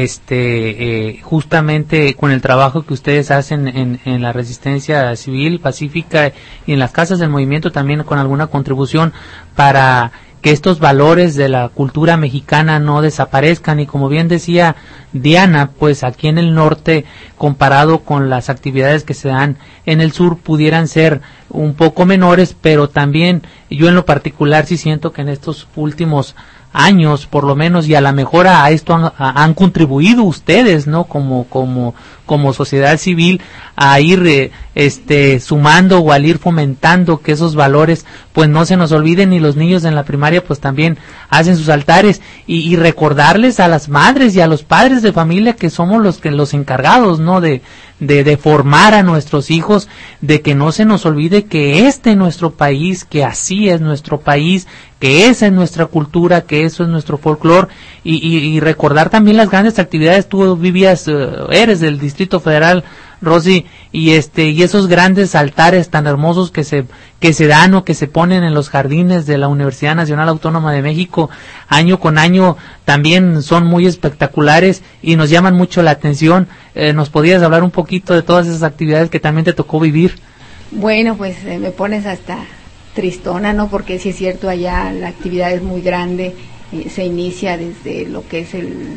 justamente con el trabajo que ustedes hacen en la resistencia civil, pacífica, y en las casas del movimiento también, con alguna contribución para que estos valores de la cultura mexicana no desaparezcan. Y como bien decía Diana, pues aquí en el norte, comparado con las actividades que se dan en el sur, pudieran ser un poco menores, pero también yo en lo particular sí siento que en estos últimos años, por lo menos, y a la mejora a esto han contribuido ustedes, ¿no? Como sociedad civil, a ir sumando o al ir fomentando que esos valores pues no se nos olviden, y los niños en la primaria pues también hacen sus altares, y recordarles a las madres y a los padres de familia que somos los encargados, ¿no? De formar a nuestros hijos, de que no se nos olvide que nuestro país, que así es nuestro país, que esa es nuestra cultura, que eso es nuestro folclore, y recordar también las grandes actividades. Tú eres del Distrito Federal, Rosy, y esos grandes altares tan hermosos que se dan o que se ponen en los jardines de la Universidad Nacional Autónoma de México año con año, también son muy espectaculares y nos llaman mucho la atención. ¿Nos podías hablar un poquito de todas esas actividades que también te tocó vivir? Bueno, pues me pones hasta tristona, ¿no? Porque sí es cierto, allá la actividad es muy grande. Se inicia desde lo que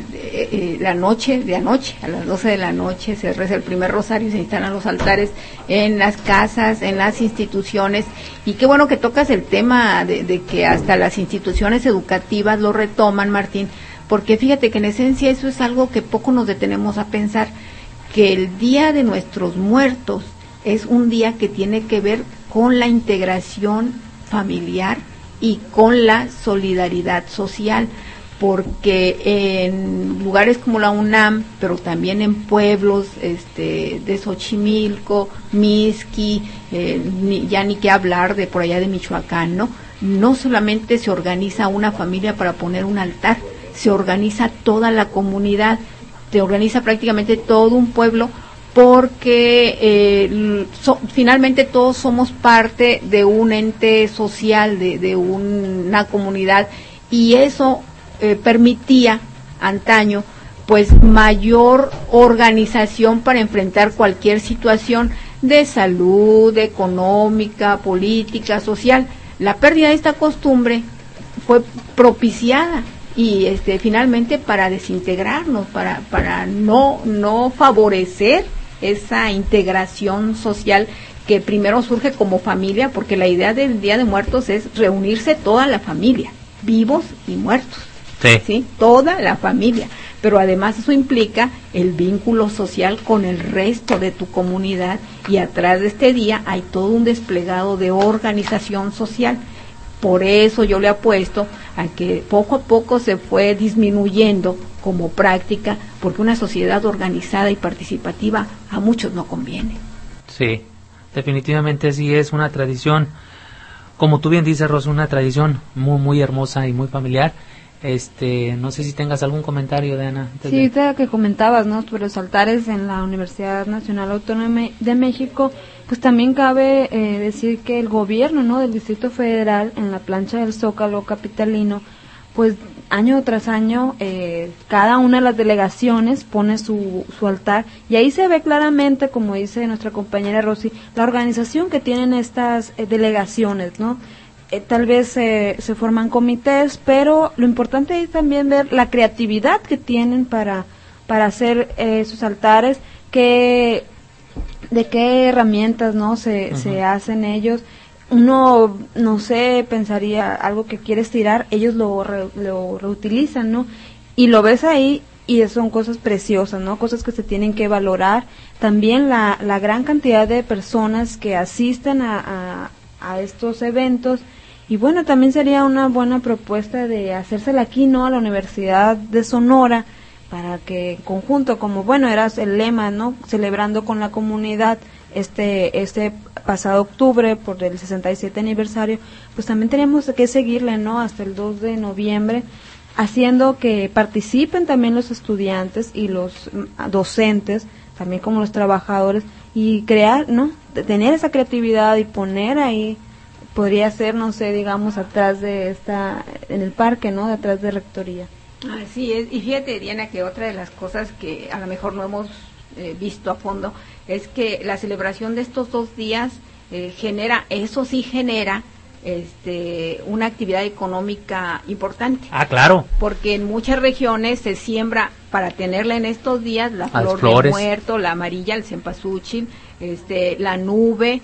es la noche, a las 12 de la noche se reza el primer rosario y se instalan los altares en las casas, en las instituciones. Y qué bueno que tocas el tema de que hasta las instituciones educativas lo retoman, Martín, porque fíjate que en esencia eso es algo que poco nos detenemos a pensar, que el Día de Nuestros Muertos es un día que tiene que ver con la integración familiar y con la solidaridad social, porque en lugares como la UNAM, pero también en pueblos de Xochimilco, Mixqui, ya ni qué hablar de por allá de Michoacán, no solamente se organiza una familia para poner un altar, se organiza toda la comunidad, se organiza prácticamente todo un pueblo, porque finalmente todos somos parte de un ente social, de una comunidad, y eso permitía antaño pues mayor organización para enfrentar cualquier situación de salud, económica, política, social. La pérdida de esta costumbre fue propiciada y finalmente para desintegrarnos, para no favorecer esa integración social que primero surge como familia, porque la idea del Día de Muertos es reunirse toda la familia, vivos y muertos, ¿sí? Toda la familia, pero además eso implica el vínculo social con el resto de tu comunidad, y atrás de este día hay todo un desplegado de organización social. Por eso yo le apuesto a que poco a poco se fue disminuyendo como práctica, porque una sociedad organizada y participativa a muchos no conviene. Sí, definitivamente sí, es una tradición, como tú bien dices, Rosa, una tradición muy muy hermosa y muy familiar. No sé si tengas algún comentario, Diana. Sí, ahorita que comentabas, ¿no?, sobre los altares en la Universidad Nacional Autónoma de México, pues también cabe decir que el gobierno, ¿no?, del Distrito Federal, en la plancha del Zócalo capitalino, pues año tras año cada una de las delegaciones pone su altar, y ahí se ve claramente, como dice nuestra compañera Rosy, la organización que tienen estas delegaciones, ¿no? Tal vez se forman comités, pero lo importante es también ver la creatividad que tienen para hacer sus altares, de qué herramientas, ¿no?, se hacen ellos. Uno, no sé, pensaría algo que quieres tirar, ellos lo reutilizan, ¿no? Y lo ves ahí y son cosas preciosas, ¿no? Cosas que se tienen que valorar. También la gran cantidad de personas que asisten a estos eventos, Y bueno, también sería una buena propuesta de hacérsela aquí, ¿no? A la Universidad de Sonora, para que en conjunto, como bueno, era el lema, ¿no? Celebrando con la comunidad este pasado octubre por el 67 aniversario, pues también tenemos que seguirle, ¿no? Hasta el 2 de noviembre, haciendo que participen también los estudiantes y los docentes, también como los trabajadores, y crear, ¿no? Tener esa creatividad y poner ahí, podría ser, no sé, digamos, atrás de en el parque, ¿no? Detrás de Rectoría. Así es, y fíjate, Diana, que otra de las cosas que a lo mejor no hemos visto a fondo es que la celebración de estos 2 días genera una actividad económica importante. Ah, claro. Porque en muchas regiones se siembra para tenerla en estos días la flor de muerto, la amarilla, el cempasúchil, la nube,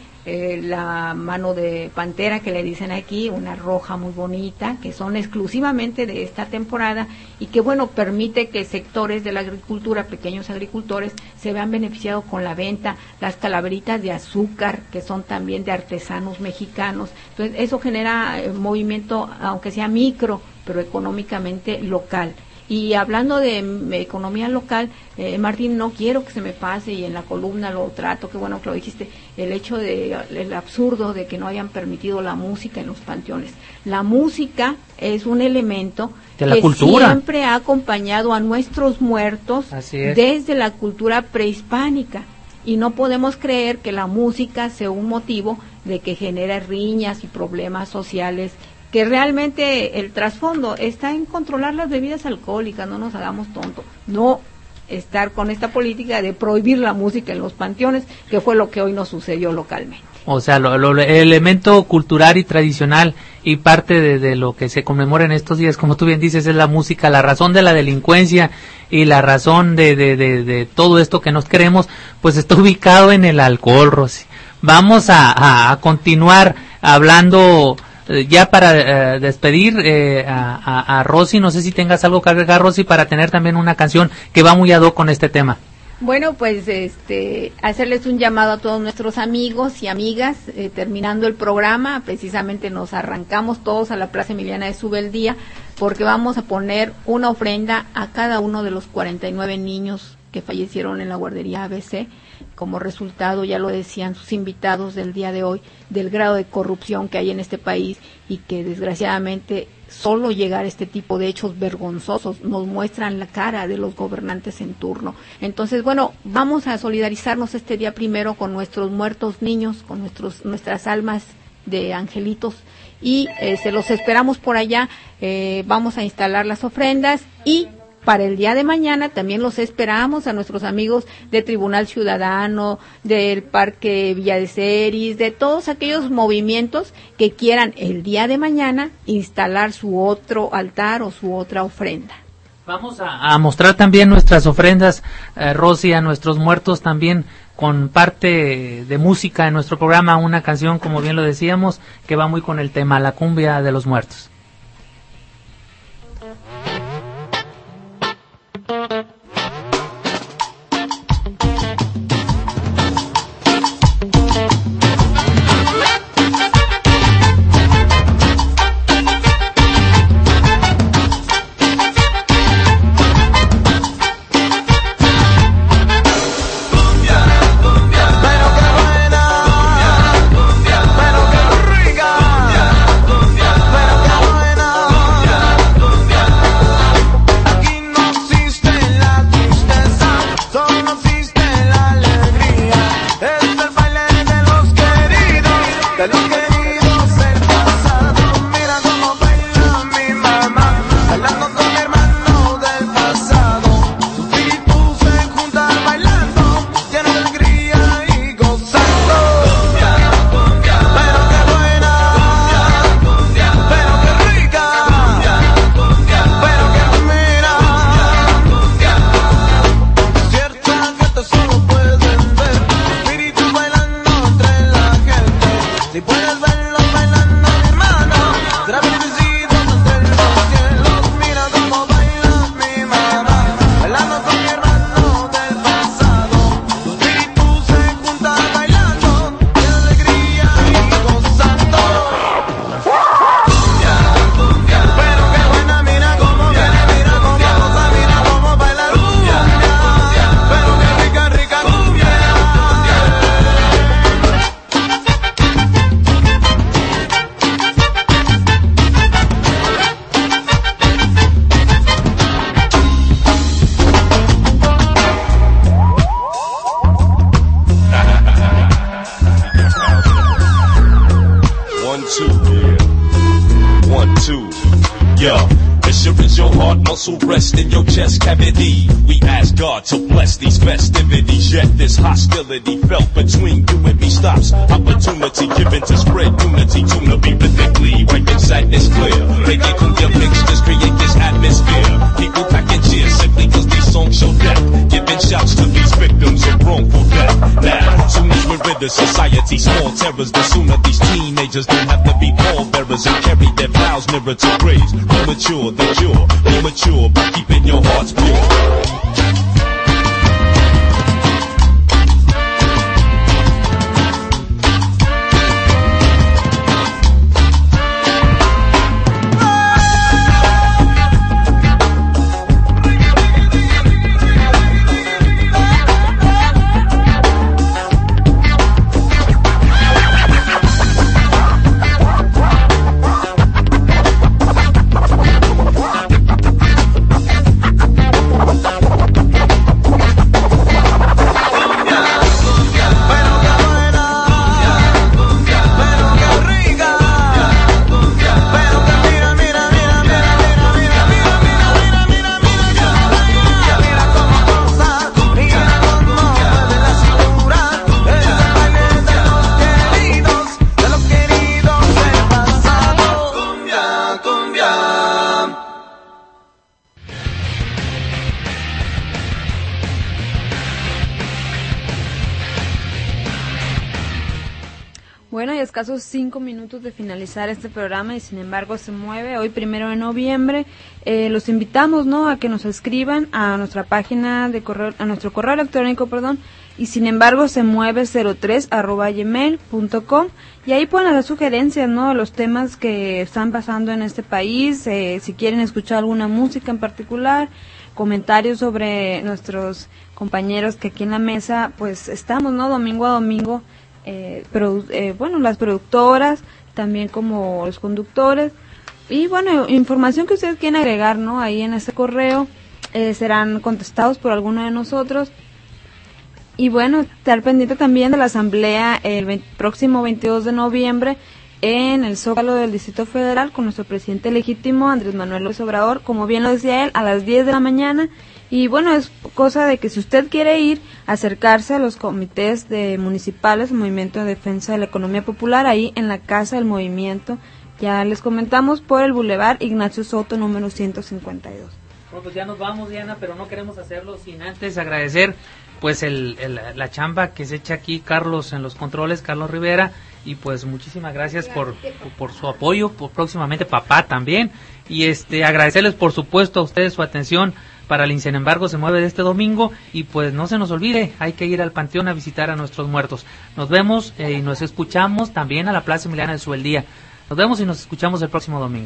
la mano de pantera que le dicen aquí, una roja muy bonita, que son exclusivamente de esta temporada y que bueno, permite que sectores de la agricultura, pequeños agricultores, se vean beneficiados con la venta, las calaveritas de azúcar, que son también de artesanos mexicanos. Entonces eso genera movimiento, aunque sea micro, pero económicamente local. Y hablando de economía local, Martín, no quiero que se me pase, y en la columna lo trato, qué bueno que lo dijiste, el hecho el absurdo de que no hayan permitido la música en los panteones. La música es un elemento de la que cultura. Siempre ha acompañado a nuestros muertos desde la cultura prehispánica. Y no podemos creer que la música sea un motivo de que genere riñas y problemas sociales, que realmente el trasfondo está en controlar las bebidas alcohólicas, no nos hagamos tontos, no estar con esta política de prohibir la música en los panteones, que fue lo que hoy nos sucedió localmente. O sea, el elemento cultural y tradicional y parte de lo que se conmemora en estos días, como tú bien dices, es la música, la razón de la delincuencia y la razón de todo esto que nos queremos, pues está ubicado en el alcohol, Rosy. Vamos a continuar hablando. Ya para despedir a Rosy, no sé si tengas algo que agregar, Rosy, para tener también una canción que va muy ad hoc con este tema. Bueno, pues hacerles un llamado a todos nuestros amigos y amigas, terminando el programa, precisamente nos arrancamos todos a la Plaza Emiliana de Subeldía, porque vamos a poner una ofrenda a cada uno de los 49 niños que fallecieron en la guardería ABC, como resultado, ya lo decían sus invitados del día de hoy, del grado de corrupción que hay en este país, y que desgraciadamente solo llegar a este tipo de hechos vergonzosos nos muestran la cara de los gobernantes en turno. Entonces, bueno, vamos a solidarizarnos este día primero con nuestros muertos niños, con nuestras almas de angelitos, y se los esperamos por allá. Vamos a instalar las ofrendas, y para el día de mañana también los esperamos a nuestros amigos de Tribunal Ciudadano, del Parque Villa de Ceris, de todos aquellos movimientos que quieran el día de mañana instalar su otro altar o su otra ofrenda. Vamos a mostrar también nuestras ofrendas, Rosy, a nuestros muertos también, con parte de música en nuestro programa, una canción, como bien lo decíamos, que va muy con el tema, la cumbia de los muertos. Si puedes 2. 1, 2. Yo. Assurance your heart muscle rest in your chest cavity. We ask God to bless these festivities. Yet this hostility felt between you and me stops. Opportunity given to spread unity. Tune be rhythmically, wiping sadness clear. Making cumbia mixtures create this atmosphere. People packing cheers simply cause these songs show death. Giving shouts to these victims of wrongful death. Now, soon as we're rid of society, small terrors, the sooner these teenagers don't have to be pallbearers and carry their vows nearer to graves. Premature, the cure, be mature by keeping your hearts pure. Bueno, y a escasos 5 minutos de finalizar este programa y sin embargo se mueve hoy 1 de noviembre. Los invitamos, ¿no?, a que nos escriban a nuestra página de correo, a nuestro correo electrónico, y sin embargo se mueve 03@gmail.com, y ahí pueden hacer sugerencias, ¿no?, de los temas que están pasando en este país, si quieren escuchar alguna música en particular, comentarios sobre nuestros compañeros que aquí en la mesa pues estamos, ¿no?, domingo a domingo. Las productoras, también como los conductores, y bueno, información que ustedes quieren agregar, ¿no?, ahí en este correo, serán contestados por alguno de nosotros. Y bueno, estar pendiente también de la asamblea el próximo 22 de noviembre en el Zócalo del Distrito Federal con nuestro presidente legítimo Andrés Manuel López Obrador, como bien lo decía él, a las 10 de la mañana. Y bueno, es cosa de que si usted quiere ir, acercarse a los comités municipales, el Movimiento de Defensa de la Economía Popular, ahí en la Casa del Movimiento, ya les comentamos, por el Boulevard Ignacio Soto, número 152. Bueno, pues ya nos vamos, Diana, pero no queremos hacerlo sin antes agradecer pues la chamba que se echa aquí Carlos en los controles, Carlos Rivera, y pues muchísimas gracias por su apoyo, por próximamente papá también, y agradecerles por supuesto a ustedes su atención para el Sin embargo se mueve de este domingo, y pues no se nos olvide, hay que ir al panteón a visitar a nuestros muertos. Nos vemos y nos escuchamos también a la Plaza Emiliana de Subeldía. Nos vemos y nos escuchamos el próximo domingo.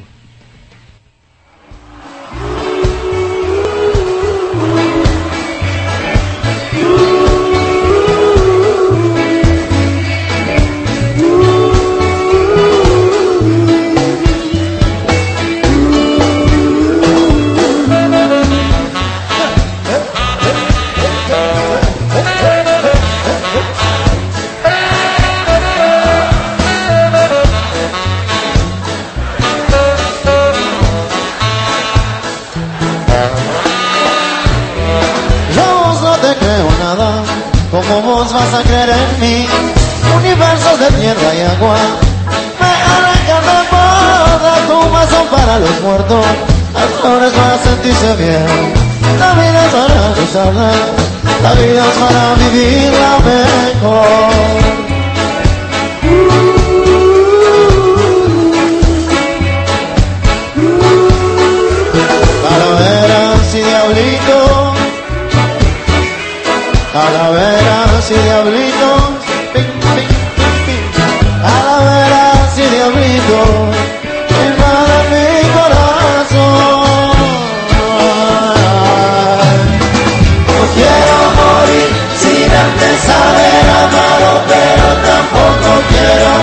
¿Cómo vos vas a creer en mí? Universos de tierra y agua me arrancan de moda, tumbas son para los muertos, las flores para sentirse bien. La vida es para gozarla, la vida es para vivirla mejor. Calaveras y diablitos, calaveras y diablitos, ping, ping, ping, ping. Calaveras y diablitos, invade mi corazón. No quiero morir sin antes haber amado, pero tampoco quiero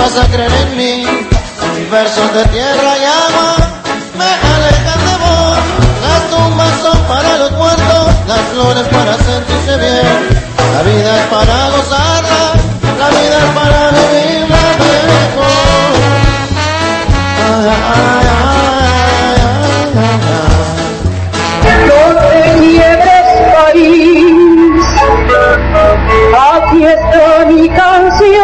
vas a creer en mí. Universos de tierra y agua me alejan de vos. Las tumbas son para los muertos, las flores para sentirse bien. La vida es para gozarla, la vida es para vivirla mejor. No te quiebres, país, aquí está mi canción.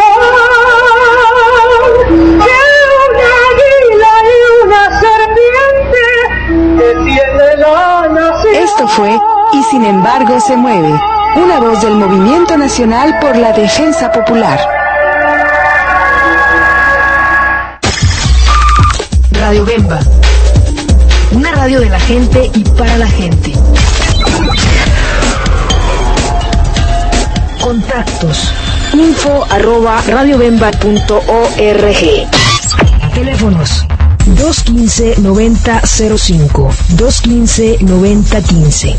Que una águila y una serpiente defiende la nación. Esto fue Y sin embargo se mueve, una voz del Movimiento Nacional por la Defensa Popular. Radio Bemba, una radio de la gente y para la gente. Contactos: info@radiobemba.org. Teléfonos: 215-9005, 215-9015.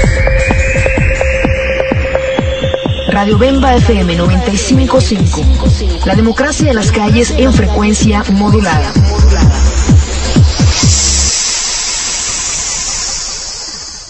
Radio Bemba FM 95.5. La democracia de las calles en frecuencia modulada.